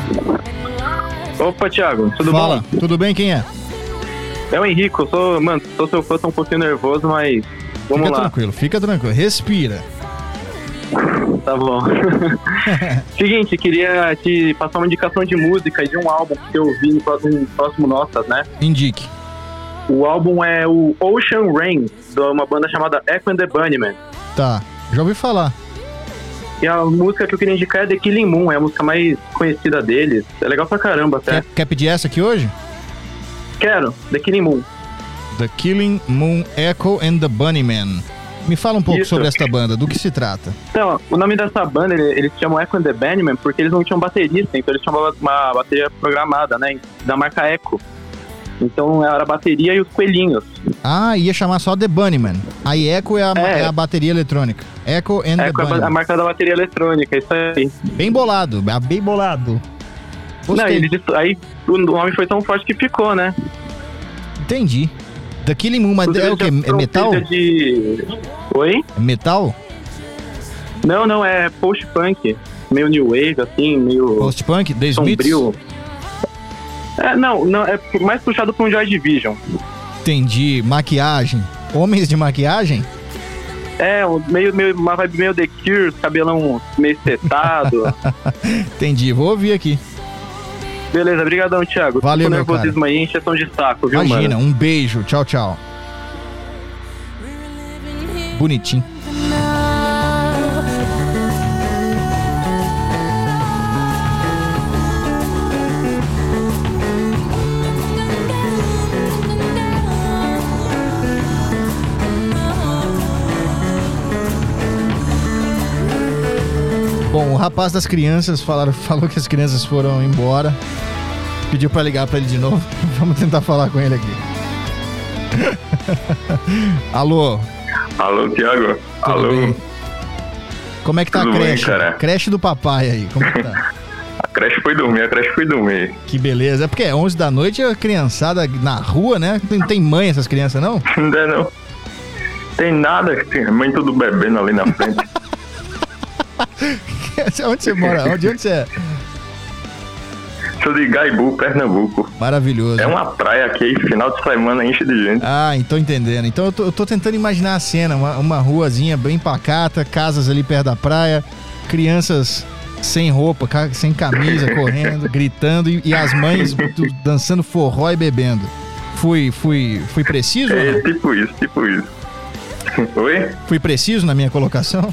Opa, Thiago, tudo
Fala,
bom?
tudo bem? Quem é?
É o Henrique, eu sou, mano, sou seu fã, tô um pouquinho nervoso, mas vamos
Fica
lá.
tranquilo, fica tranquilo, respira.
Tá bom. Seguinte, queria te passar uma indicação de música de um álbum que eu ouvi no próximo, próximo Nossas, né?
Indique.
O álbum é o Ocean Rain, de uma banda chamada Echo and the Bunnymen.
Tá, já ouvi falar.
E a música que eu queria indicar é The Killing Moon, é a música mais conhecida deles. É legal pra caramba, até.
Quer, quer pedir essa aqui hoje?
Quero, The Killing Moon.
The Killing Moon Echo and the Bunnymen. Me fala um pouco
Isso.
sobre esta banda, do que se trata?
Então, o nome dessa banda, ele- eles chamam Echo and the Bunnymen porque eles não tinham baterista, então eles tinham uma- uma bateria programada, né, da marca Echo. Então era a bateria e os coelhinhos.
Ah, ia chamar só The Bunnymen. Aí Echo é a,
É.
é a bateria eletrônica. Echo and the
Echo é a, ba- a
Bunnymen.
marca da bateria eletrônica, isso aí.
Bem bolado, é bem bolado.
Não,
Gostei,
eles, aí o nome foi tão forte que ficou, né?
entendi. The Killing Moon, mas é o quê? É metal?
De... Oi?
É metal?
Não, não, é post-punk. meio new wave, assim, meio
Post-punk, The Smiths?
sombrio. É, não, não, é mais puxado pra um Joy Division.
Entendi. Maquiagem. Homens de maquiagem?
É, um- meio, meio, uma vibe meio The Cure, cabelão meio setado.
Entendi. Vou ouvir aqui.
Beleza, brigadão, Thiago.
Valeu,
Desculpa o
meu
nervosismo aí, encheção de saco, viu,
Imagina,
mano?
um beijo. Tchau, tchau. Bonitinho. Bom, o rapaz das crianças falaram, falou que as crianças foram embora. Pediu pra ligar pra ele de novo. Vamos tentar falar com ele aqui. Alô?
Alô, Thiago.
Tudo
Alô.
bem? Como é que tá
Tudo
a
bem,
creche?
cara?
Creche do papai aí, como é que tá?
A creche foi dormir, a creche foi dormir.
Que beleza. É porque é onze da noite a criançada na rua, né? Não tem mãe essas crianças, não?
Não é não. Tem nada, tem mãe tudo bebendo ali na frente.
Onde você mora? Onde, onde você é?
Sou de Gaibu, Pernambuco.
Maravilhoso.
É uma praia aqui, final de semana enche de gente.
Ah, então entendendo. Então eu tô, eu tô tentando imaginar a cena, uma, uma ruazinha bem pacata, casas ali perto da praia, crianças sem roupa, ca- sem camisa, correndo, gritando e, e as mães do- dançando forró e bebendo. Fui, fui, fui preciso? ou
É
não?
tipo isso, tipo isso. Oi?
Fui preciso na minha colocação?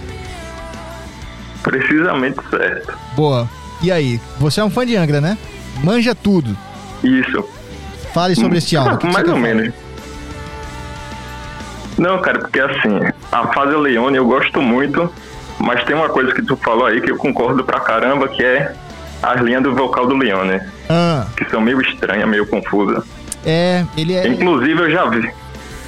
Precisamente certo.
Boa. E aí, você é um fã de Angra, né? Manja tudo.
Isso.
Fale sobre este álbum. O que que
Mais
você
ou
quer falar?
menos. Não, cara, porque assim, a fase Leone eu gosto muito, mas tem uma coisa que tu falou aí que eu concordo pra caramba, que é as linhas do vocal do Leone,
Ah,
que são meio estranhas, meio confusas.
é, ele é.
Inclusive eu já vi.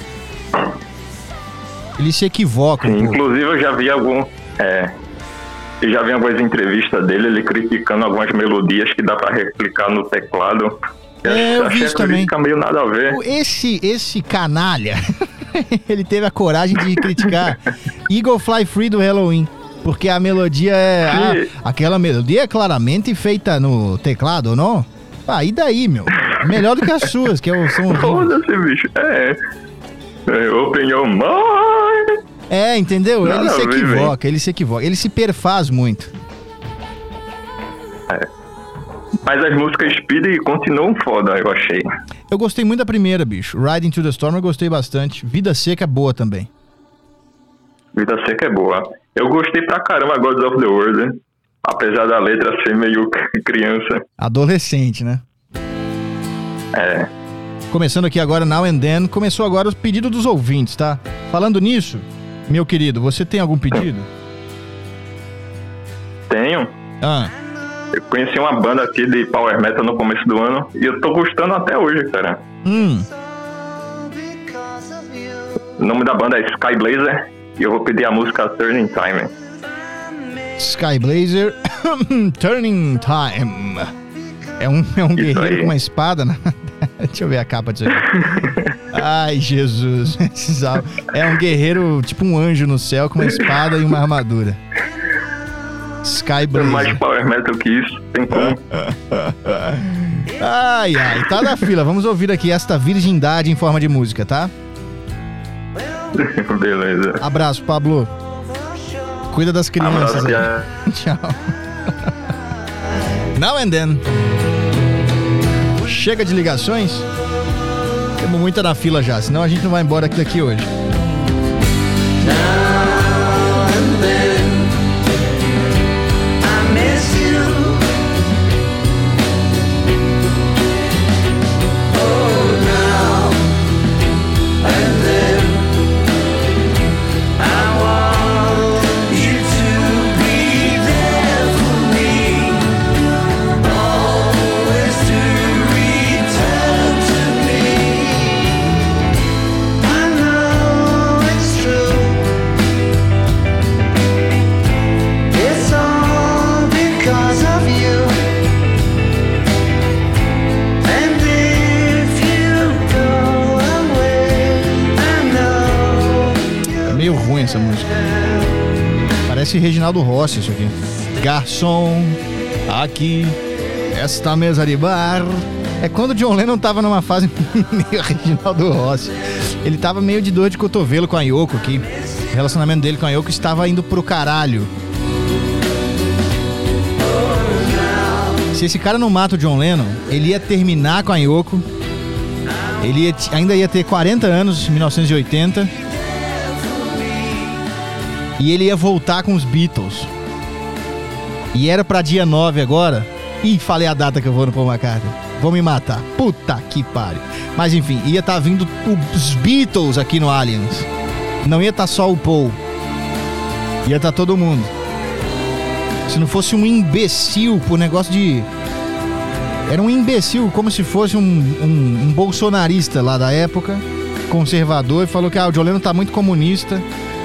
Ele se equivoca um
Sim,
pouco.
inclusive eu já vi algum. É. Eu já vi algumas entrevistas dele, ele criticando algumas melodias que dá pra replicar no teclado.
É, eu
achei
vi
a
isso também.
crítica meio nada a ver.
Esse, esse canalha, ele teve a coragem de criticar Eagle Fly Free do Halloween. Porque a melodia é.
Sim.
Ah, aquela melodia é claramente feita no teclado, não? Ah, e daí, meu? Melhor do que as suas, que eu- são horríveis.
Foda-se, bicho. É. é. Open your mind.
É, entendeu?
Nada
Ele se
a ver,
equivoca, ele se equivoca. Ele se perfaz muito.
Mas as músicas Speed continuam foda, eu achei.
Eu gostei muito da primeira, bicho. Riding to the Storm eu gostei bastante. Vida Seca é boa também.
Vida Seca é boa. Eu gostei pra caramba Gods of the World, né? Apesar da letra ser meio criança.
Adolescente, né?
É.
Começando aqui agora, Now and Then. Começou agora o pedido dos ouvintes, tá? Falando nisso, meu querido, você tem algum pedido?
Tenho.
Ah,
Eu conheci uma banda aqui de Power Metal no começo do ano e eu tô gostando até hoje, cara.
hum.
O nome da banda é Sky Blazer e eu vou pedir a música Turning Time.
Sky Blazer, Turning Time. É um, é um guerreiro
aí.
com uma espada, né? Deixa eu ver a capa disso aqui. Ai, Jesus. Esses al- É um guerreiro, tipo um anjo no céu, com uma espada e uma armadura. Sky
É
Blazer.
mais Power Metal que isso, tem como.
Ai, ai, tá na fila. Vamos ouvir aqui esta virgindade em forma de música, tá?
Beleza.
Abraço, Pablo. Cuida das crianças
Abraço,
aí. Tchau. Now and Then. Chega de ligações. Temos muita na fila já, senão a gente não vai embora daqui hoje. É meio ruim essa música. Parece Reginaldo Rossi isso aqui. Garçom, aqui, esta mesa de bar. É quando o John Lennon tava numa fase meio Reginaldo Rossi. Ele tava meio de dor de cotovelo com a Yoko aqui. O relacionamento dele com a Yoko estava indo pro caralho. Se esse cara não mata o John Lennon, ele ia terminar com a Yoko. Ele ia, ainda ia ter quarenta anos, em mil novecentos e oitenta. E ele ia voltar com os Beatles. E era pra dia nove agora. Ih, falei a data que eu vou no Paul McCartney. Vou me matar. Puta que pariu. Mas enfim, ia estar tá vindo os Beatles aqui no Aliens. Não ia estar tá só o Paul. Ia estar tá todo mundo. Se não fosse um imbecil por negócio de... Era um imbecil, como se fosse um, um, um bolsonarista lá da época, conservador, e falou que ah, o John Lennon tá muito comunista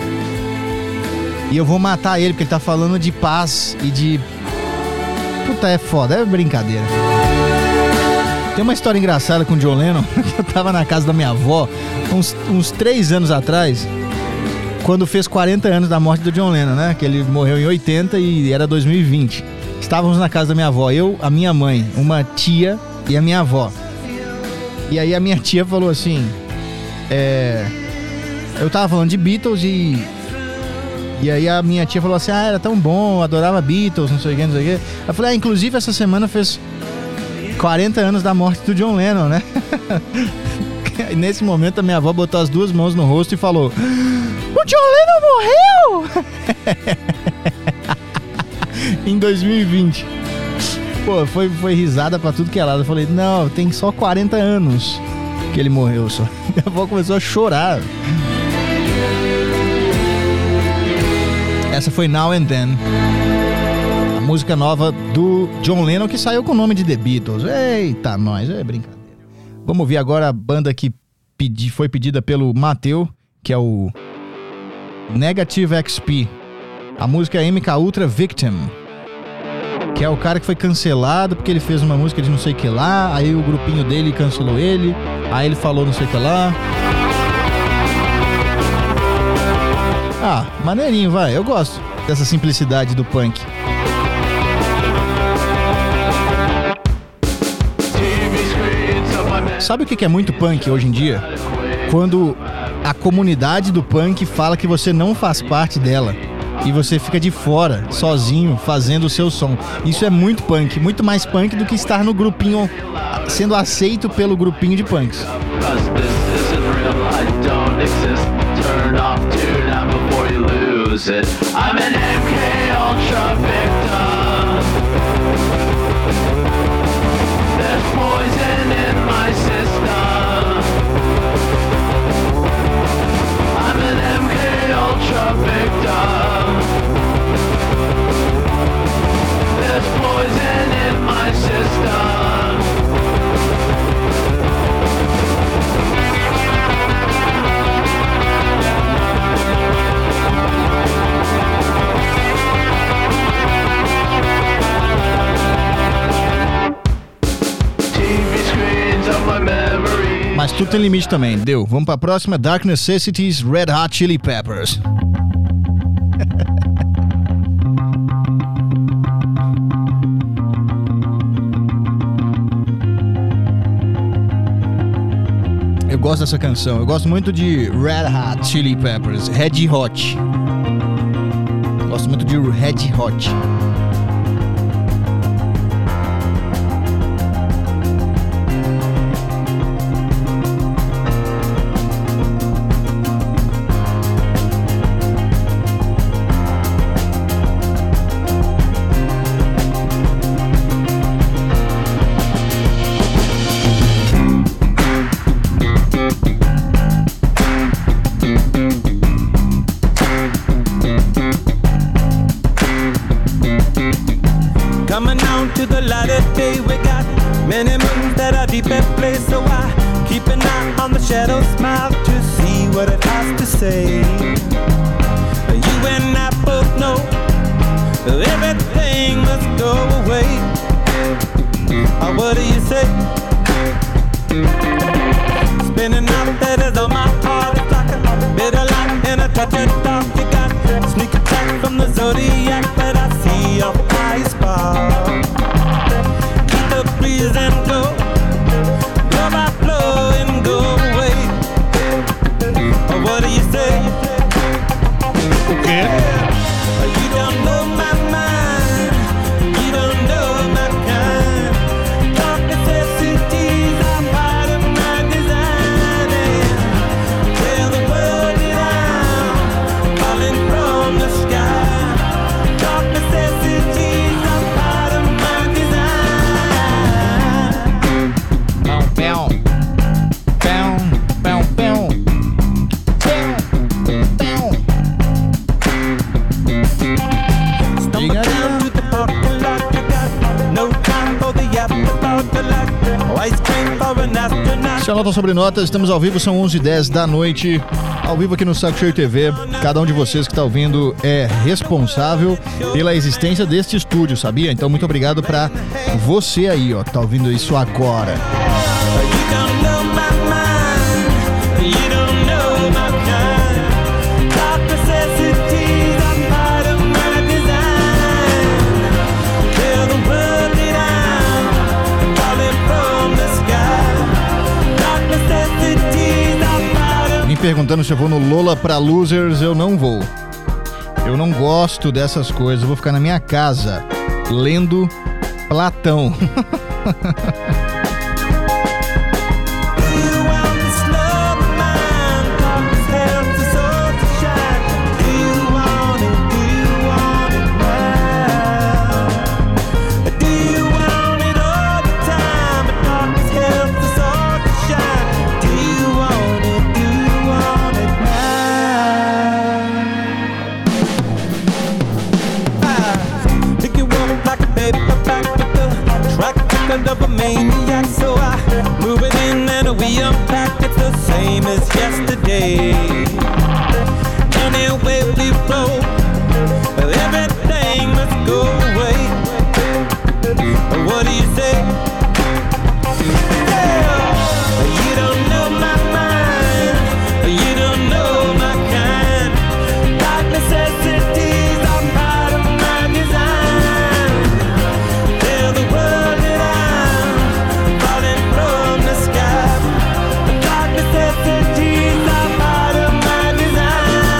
e eu vou matar ele porque ele tá falando de paz e de... Puta, é foda, é brincadeira. Tem uma história engraçada com o John Lennon. Eu tava na casa da minha avó uns, uns três anos atrás, quando fez quarenta anos da morte do John Lennon, né? Que ele morreu em oitenta e era dois mil e vinte. Estávamos na casa da minha avó, eu, a minha mãe, uma tia e a minha avó. E aí a minha tia falou assim, é... eu tava falando de Beatles e... E aí a minha tia falou assim, ah, era tão bom, eu adorava Beatles, não sei o que, não sei o que. Eu falei, ah, inclusive essa semana fez quarenta anos da morte do John Lennon, né? E nesse momento a minha avó botou as duas mãos no rosto e falou, o John Lennon morreu! Em dois mil e vinte. Pô, foi, foi risada pra tudo que é lado. Eu falei, não, tem só quarenta anos que ele morreu só. Minha avó começou a chorar. Essa foi Now and Then, a música nova do John Lennon, que saiu com o nome de The Beatles. Eita, nós, é brincadeira. Vamos ouvir agora a banda que pedi, foi pedida pelo Mateu, que é o Negative X P. A música é M K Ultra Victim, que é o cara que foi cancelado porque ele fez uma música de não sei o que lá, aí o grupinho dele cancelou ele, aí ele falou não sei o que lá. Ah, maneirinho, vai, eu gosto dessa simplicidade do punk. Sabe o que é muito punk hoje em dia? Quando a comunidade do punk fala que você não faz parte dela e você fica de fora, sozinho, fazendo o seu som. Isso é muito punk, muito mais punk do que estar no grupinho, sendo aceito pelo grupinho de punks. Mas tudo tem limite também, deu. Vamos pra próxima, Dark Necessities, Red Hot Chili Peppers. Eu gosto dessa canção, eu gosto muito de Red Hot Chili Peppers, Red Hot. Gosto muito de Red Hot.
Spinning out letters on my heart, it's like a bitter light and a touch of dark. You got sneak attack from the zodiac, but I see your highest bar. Keep the breeze and go. Love I flow and go away. What do you say?
O quê?
You don't know my mind. You don't know my kind. Dark necessities are part of my design. And tell the world that I'm falling from the sky. Dark necessities are part of my design.
Pão, pão. Pão, pão, pão.
Stumble down to the parking lot. You got no time for the afterthought. The light, ice cream for an astronaut.
Isso é Nota Sobre Notas, estamos ao vivo, são onze e dez da noite, ao vivo aqui no Saco Cheio T V. Cada um de vocês que está ouvindo é responsável pela existência deste estúdio, sabia? Então muito obrigado pra você aí, ó, que tá ouvindo isso agora.
You don't know my mind. You don't know my kind. Dark necessities are part of my design. Tell the world that I'm falling from the sky. Dark necessities are part of
Me perguntando se eu vou no Lola pra Losers, eu não vou. Eu não gosto dessas coisas, eu vou ficar na minha casa lendo Platão.
of a maniac, so I move it in and we unpack. It's the same as yesterday. Anyway we roll, everything must go away. What do you say? Yeah. You don't know my mind, you don't know my kind. Dark necessities are part of my design. Tell the world that I'm falling from the sky. Dark necessities are part of my design.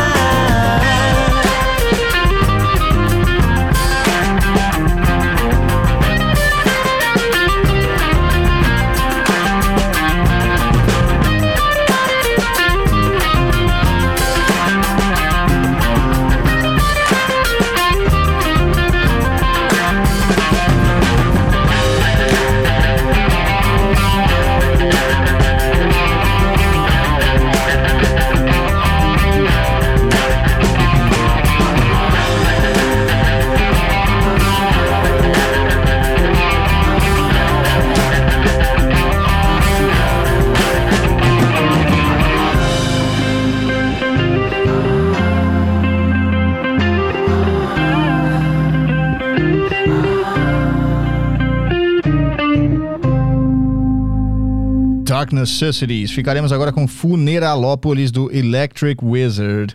Dark Necessities. Ficaremos agora com Funeralópolis do Electric Wizard.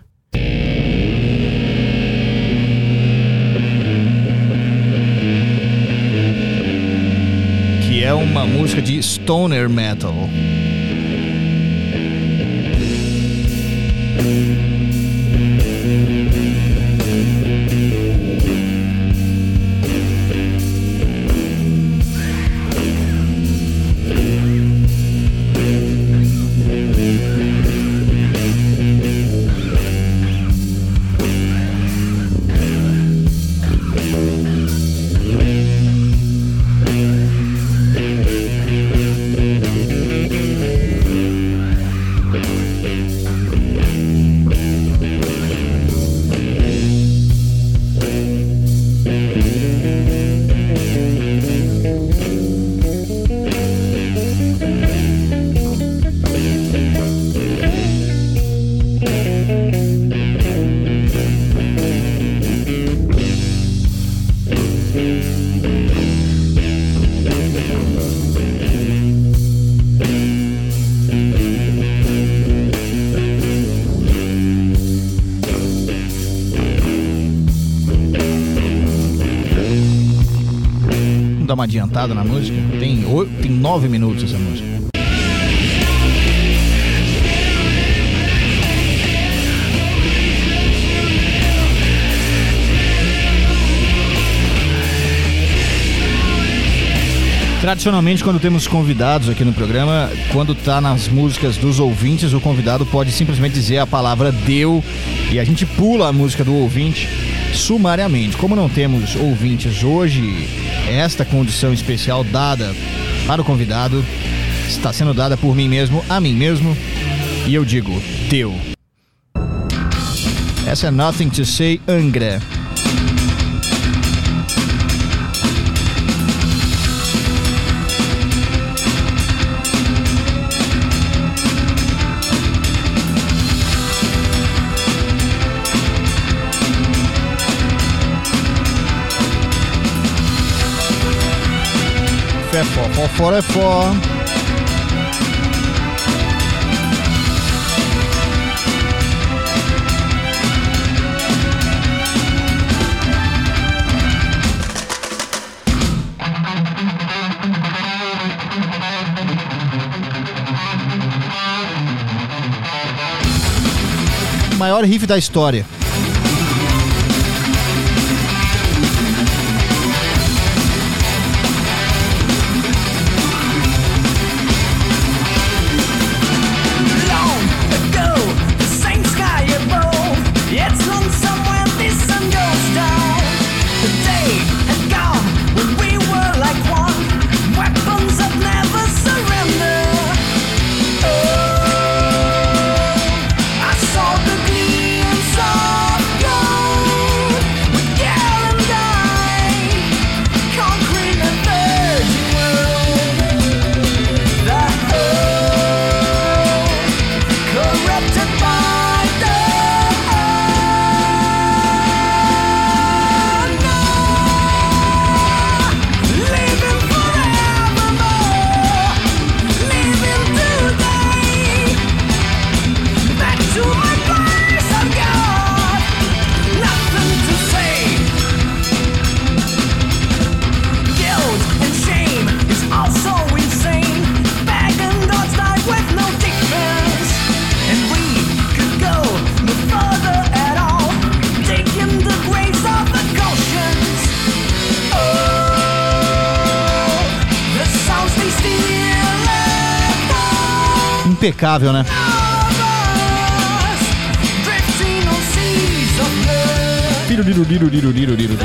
Que é uma música de stoner metal. uma adiantada na música? Tem, oi- tem nove minutos essa música. Tradicionalmente, quando temos convidados aqui no programa, quando tá nas músicas dos ouvintes, o convidado pode simplesmente dizer a palavra deu e a gente pula a música do ouvinte sumariamente. Como não temos ouvintes hoje, esta condição especial dada para o convidado está sendo dada por mim mesmo, a mim mesmo, e eu digo, deu. Essa é Nothing to Say, Angra. É fó, fó, fora é fó. Maior riff da história. Impecável, né? Liro, liro, liro, liro, liro, liro.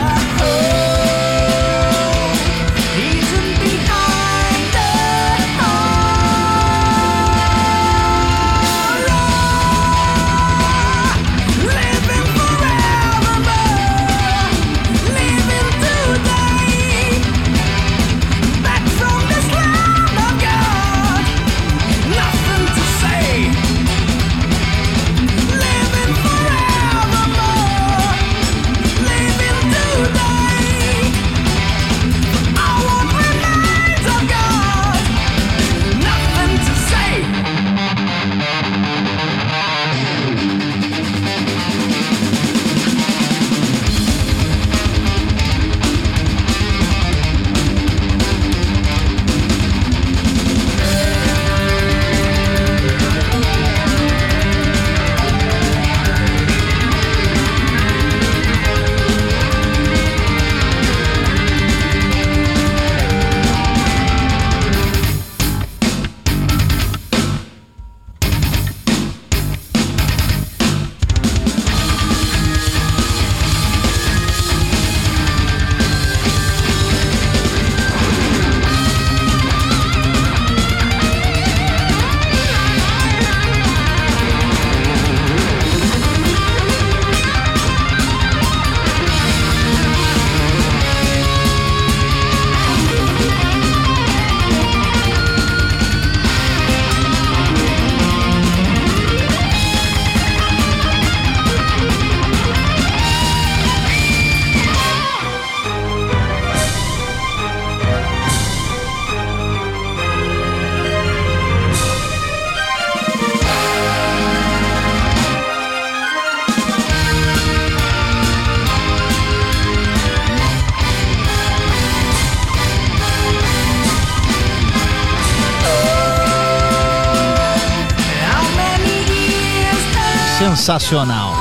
sensacional.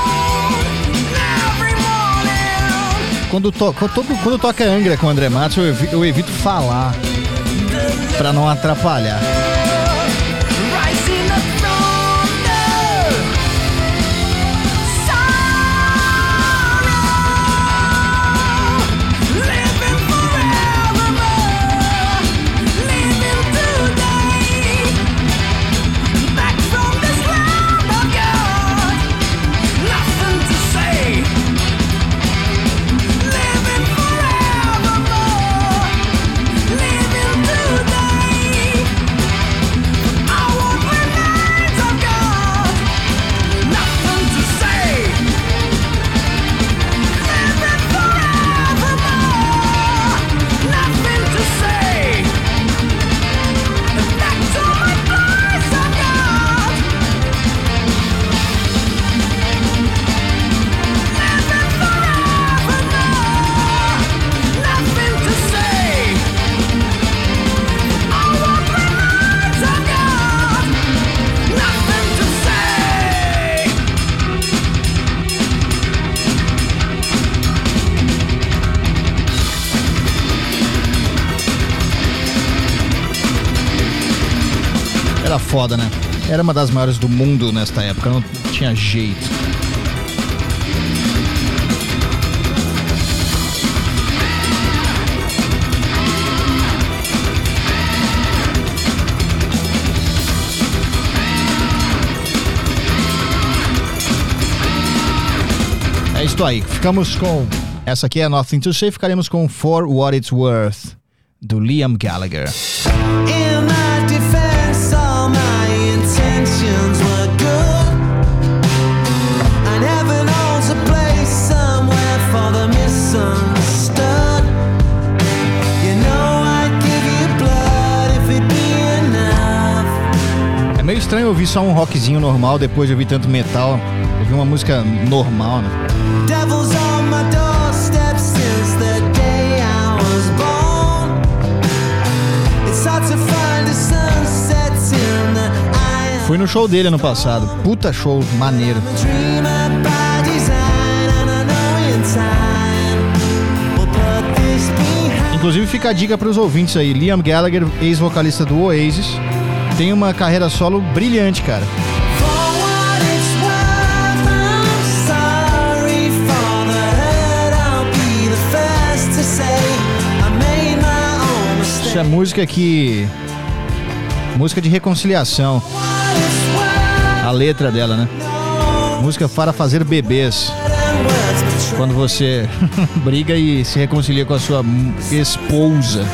Quando, to, quando, quando toca Angra com o André Matos, eu evito, eu evito falar pra não atrapalhar. Era foda, né? Era uma das maiores do mundo nesta época, não tinha jeito. É isso aí, ficamos com... Essa aqui é Nothing to Say, ficaremos com For What It's Worth, do Liam Gallagher.
In my defense, all my intentions were good. And heaven holds a place somewhere for the misunderstood. You know I'd give you blood if it'd be enough.
É meio estranho ouvir só um rockzinho normal depois de ouvir tanto metal. Ouvir uma música normal, né?
Devil's on my doorstep since the day I was born. It's hard to find a sunset in the eye.
Fui no show dele ano passado. Puta show maneiro.
Dream by design and I know in time we'll put this behind.
Inclusive fica a dica pros ouvintes aí. Liam Gallagher, ex-vocalista do Oasis, tem uma carreira solo brilhante, cara. Isso é música que... música de reconciliação. A letra dela, né? Música para fazer bebês. Quando você briga e se reconcilia com a sua esposa.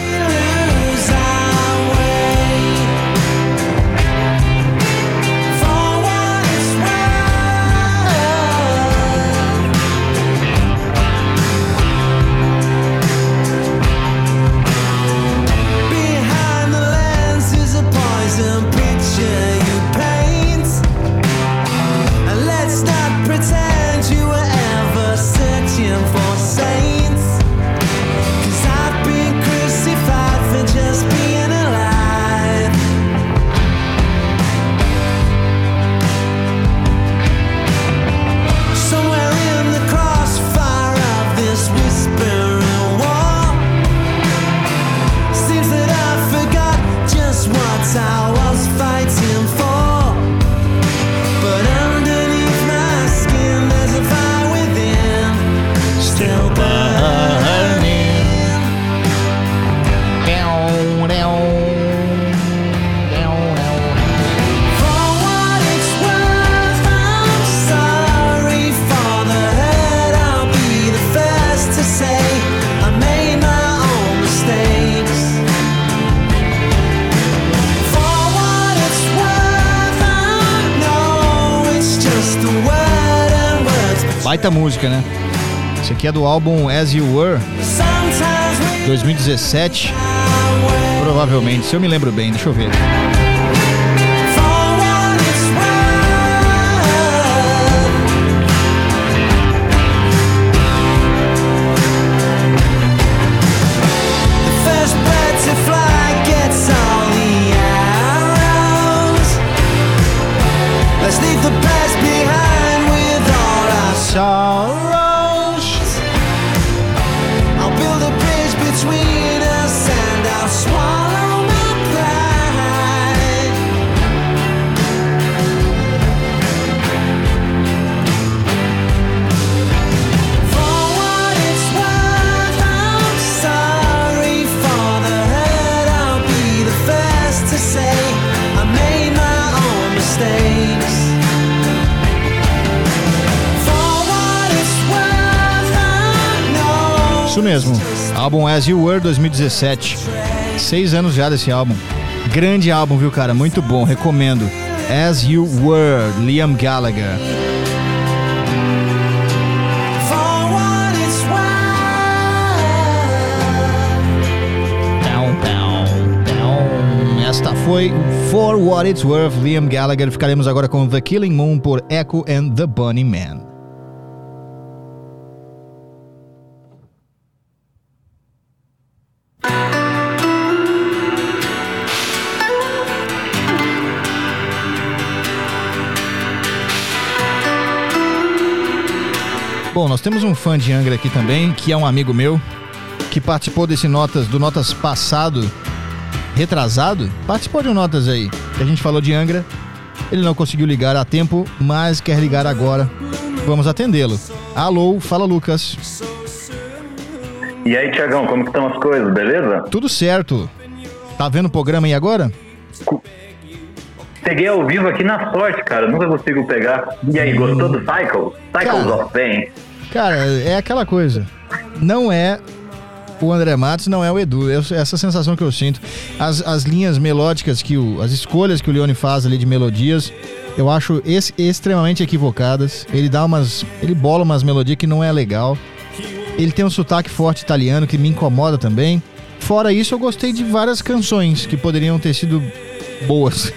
Baita música, né? Esse aqui é do álbum As You Were, dois mil e dezessete. Provavelmente, se eu me lembro bem, deixa eu ver.
Let's leave the past behind.
Isso mesmo. Álbum As You Were dois mil e dezessete. Seis anos já desse álbum. Grande álbum, viu, cara? Muito bom, recomendo. As You Were, Liam Gallagher. Esta foi For What It's Worth, Liam Gallagher. Ficaremos agora com The Killing Moon por Echo and the Bunny Man. Bom, nós temos um fã de Angra aqui também, que é um amigo meu, que participou desse Notas, do Notas passado, retrasado, participou de um Notas aí, que a gente falou de Angra. Ele não conseguiu ligar a tempo, mas quer ligar agora. Vamos atendê-lo. Alô, fala Lucas.
E aí, Tiagão, como que estão as coisas, beleza?
Tudo certo. Tá vendo o programa aí agora?
Peguei ao vivo aqui na sorte, cara. Nunca consigo pegar. E aí, gostou do Cycle? Cycles
Cara.
of Pain?
Cara, é aquela coisa. Não é o André Matos, não é o Edu. Eu- essa sensação que eu sinto. As, as linhas melódicas, que o, as escolhas que o Leone faz ali de melodias, eu acho ex- extremamente equivocadas. Ele dá umas. Ele bola umas melodias que não é legal. Ele tem um sotaque forte italiano que me incomoda também. Fora isso, eu gostei de várias canções que poderiam ter sido boas.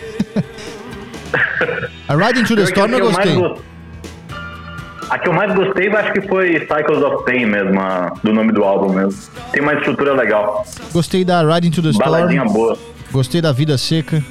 A Riding to the
Pior que
Storm
a
eu
que mais
gostei.
gos- A que eu mais gostei, eu acho que foi Cycles of Pain mesmo, a- do nome do álbum mesmo. Tem uma estrutura legal.
Gostei da Riding to the Storm.
Baladinha boa.
Gostei da Vida Seca.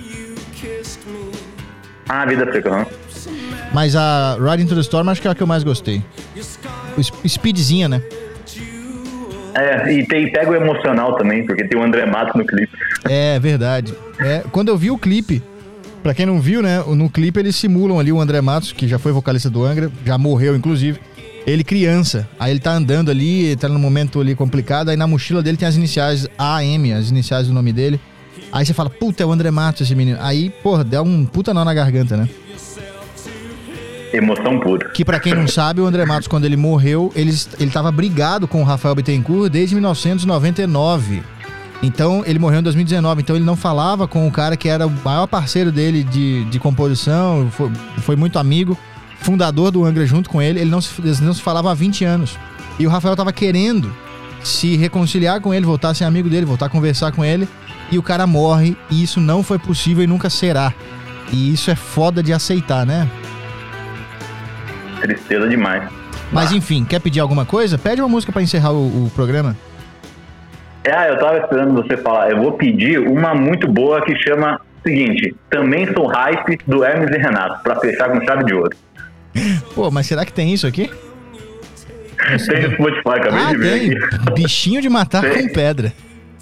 Ah, vida seca, não?
Mas a Riding to the Storm acho que é a que eu mais gostei. O sp- Speedzinha, né?
É, e tem, pega o emocional também, porque tem o André Matos no clipe.
É verdade. É, quando eu vi o clipe, pra quem não viu, né? No clipe eles simulam ali o André Matos, que já foi vocalista do Angra, já morreu inclusive. Ele criança, aí ele tá andando ali, tá num momento ali complicado, aí na mochila dele tem as iniciais A M, as iniciais do nome dele. Aí você fala, puta, é o André Matos esse menino. Aí, porra, deu um puta nó na garganta, né?
Emoção pura.
Que pra quem não sabe, o André Matos, quando ele morreu, ele, ele tava brigado com o Rafael Bittencourt desde mil novecentos e noventa e nove. Então, ele morreu em dois mil e dezenove. Então, ele não falava com o cara que era o maior parceiro dele de, de composição, foi, foi muito amigo, fundador do Angra junto com ele. Ele não se, eles não se falavam há vinte anos. E o Rafael tava querendo se reconciliar com ele, voltar a ser amigo dele, voltar a conversar com ele. E o cara morre, e isso não foi possível e nunca será. E isso é foda de aceitar, né?
Tristeza demais.
Mas enfim, quer pedir alguma coisa? Pede uma música pra encerrar o, o programa.
É, eu tava esperando você falar. Eu vou pedir uma muito boa que chama o seguinte: Também Sou Hype, do Hermes e Renato, pra fechar com chave de ouro.
Pô, mas será que tem isso aqui?
Tem no Spotify, acabei
Ah,
de ver
tem.
aqui.
Bichinho de matar
Tem.
com pedra.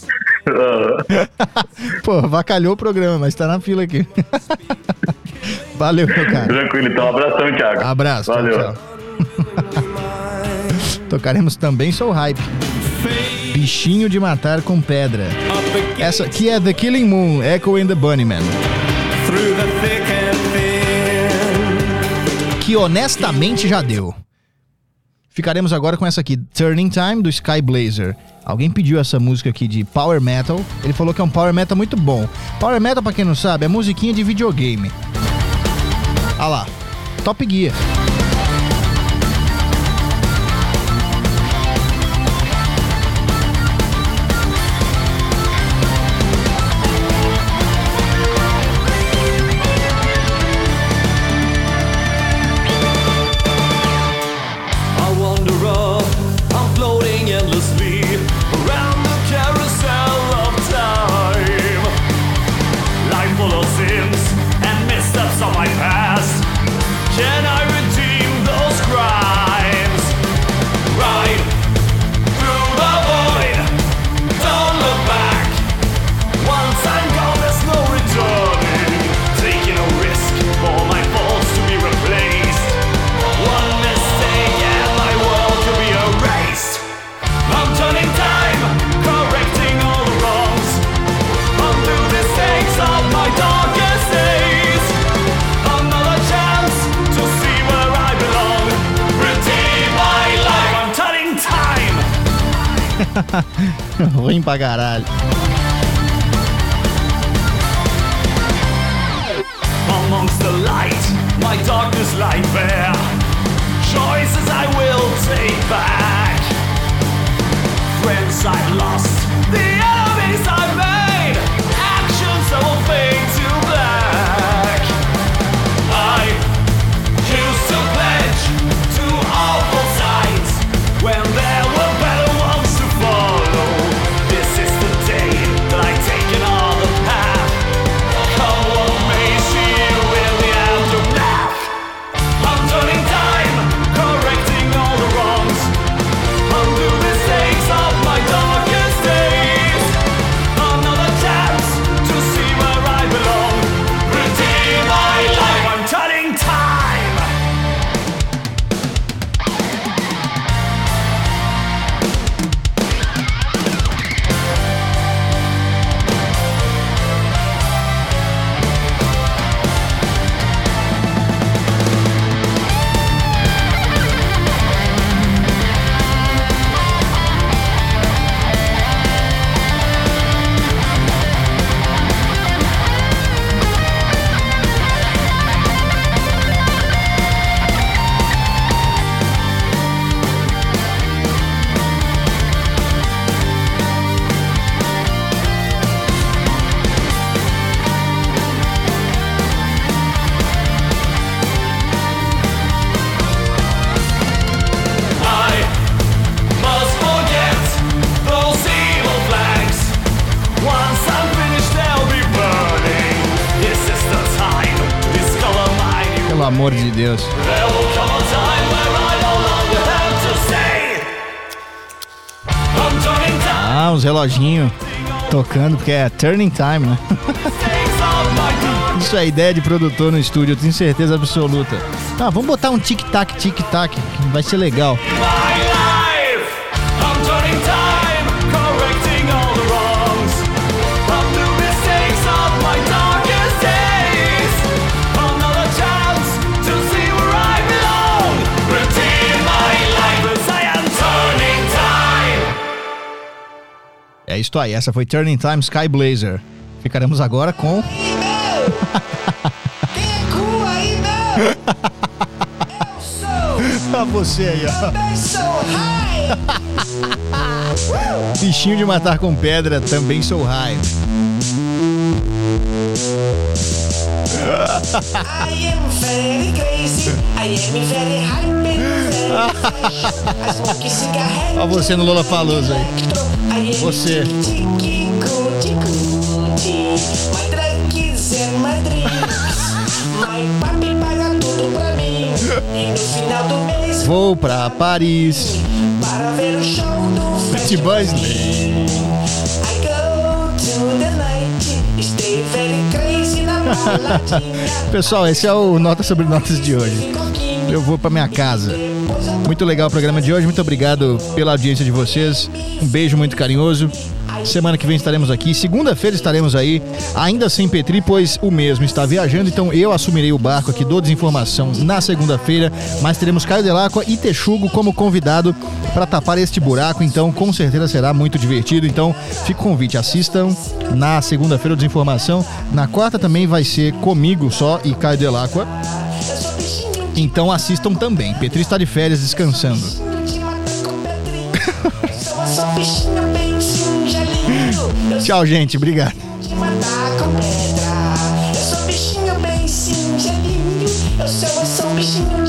Ah,
Pô, vacalhou o programa, mas tá na fila aqui. Valeu, meu cara.
Tranquilo, então. Um abração, Thiago.
Abraço. tchau,
Valeu.
tchau. Tocaremos Também Sou Hype. Bichinho de matar com pedra. Essa aqui é The Killing Moon, Echo and the Bunnyman.
Through the thick and thin.
Que honestamente já deu. Ficaremos agora com essa aqui, Turning Time, do Sky Blazer. Alguém pediu essa música aqui de Power Metal. Ele falou que é um Power Metal muito bom. Power Metal, pra quem não sabe, é musiquinha de videogame. Ah lá, Top Gear.
I wander up, I'm floating endlessly around the carousel of time. Life full of sins and missteps of my past. Can I redeem those crimes? Ride through the void, don't look back. Once I'm gone, there's no returning. Taking a risk for my faults to be replaced. One mistake and my world could be erased. I'm turning time, correcting all the wrongs. Undo the mistakes of my darkest days. Another chance to see
Ruim pra caralho.
Amongst the light, my darkness lie bare. Choices I will take back. Friends I've lost, the enemies I've made. Actions that will fade to black. I used to pledge to all both sides when there were better ones to follow. This is the day that I take another path. Come what may, see you in the aftermath. I'm turning time, correcting all the wrongs. Undo mistakes of my darkest days. Another chance to see where I belong. Redeem my life, I'm turning time. I must forget those evil flags. Once I'm finished, they'll be burning. This is the time to discover my new.
Pelo amor de Deus.
There will come a time where I no longer have to say. I'm turning time.
Ah, uns reloginhos tocando, porque é turning time, né?
Mistakes of my dark
Isso é ideia de produtor no estúdio, eu tenho certeza absoluta. Ah, vamos botar um tic-tac, tic-tac, que vai ser legal.
my life. I'm turning time, correcting all the wrongs. Undo mistakes of my darkest days. Another chance to see where I belong. Redeem my life as I am turning time.
É isso aí, essa foi Turning Time Sky Blazer. Ficaremos agora com... Ah, você aí, ó. Bichinho de matar com pedra, também sou raio.
I am very crazy, I am very hyper, very fresh. I smoke cigarette.
Ó você no Lollapalooza aí.
I am
Você.
tiki cuti cuti. My drugs and my drinks. My papi paga tudo pra mim. E no final do mês
Vou pra Paris.
para ver o show do
Pet Boys.
I go to the night, stay very crazy na baladinha.
Pessoal, esse é o Nota sobre Notas de hoje. Eu vou pra minha casa. Muito legal o programa de hoje, muito obrigado pela audiência de vocês. Um beijo muito carinhoso. Semana que vem estaremos aqui. Segunda-feira estaremos aí, ainda sem Petri, pois o mesmo está viajando. Então eu assumirei o barco aqui do Desinformação na segunda-feira. Mas teremos Caio Delacqua e Texugo como convidado para tapar este buraco. Então com certeza será muito divertido. Então fica o convite, assistam na segunda-feira o Desinformação. Na quarta também vai ser comigo só e Caio Delacqua. Então assistam também. Petri está de férias descansando. Tchau, gente. Obrigado.
De matar com pedra. Eu sou bichinho bem singelinho. Eu sou, eu sou bichinho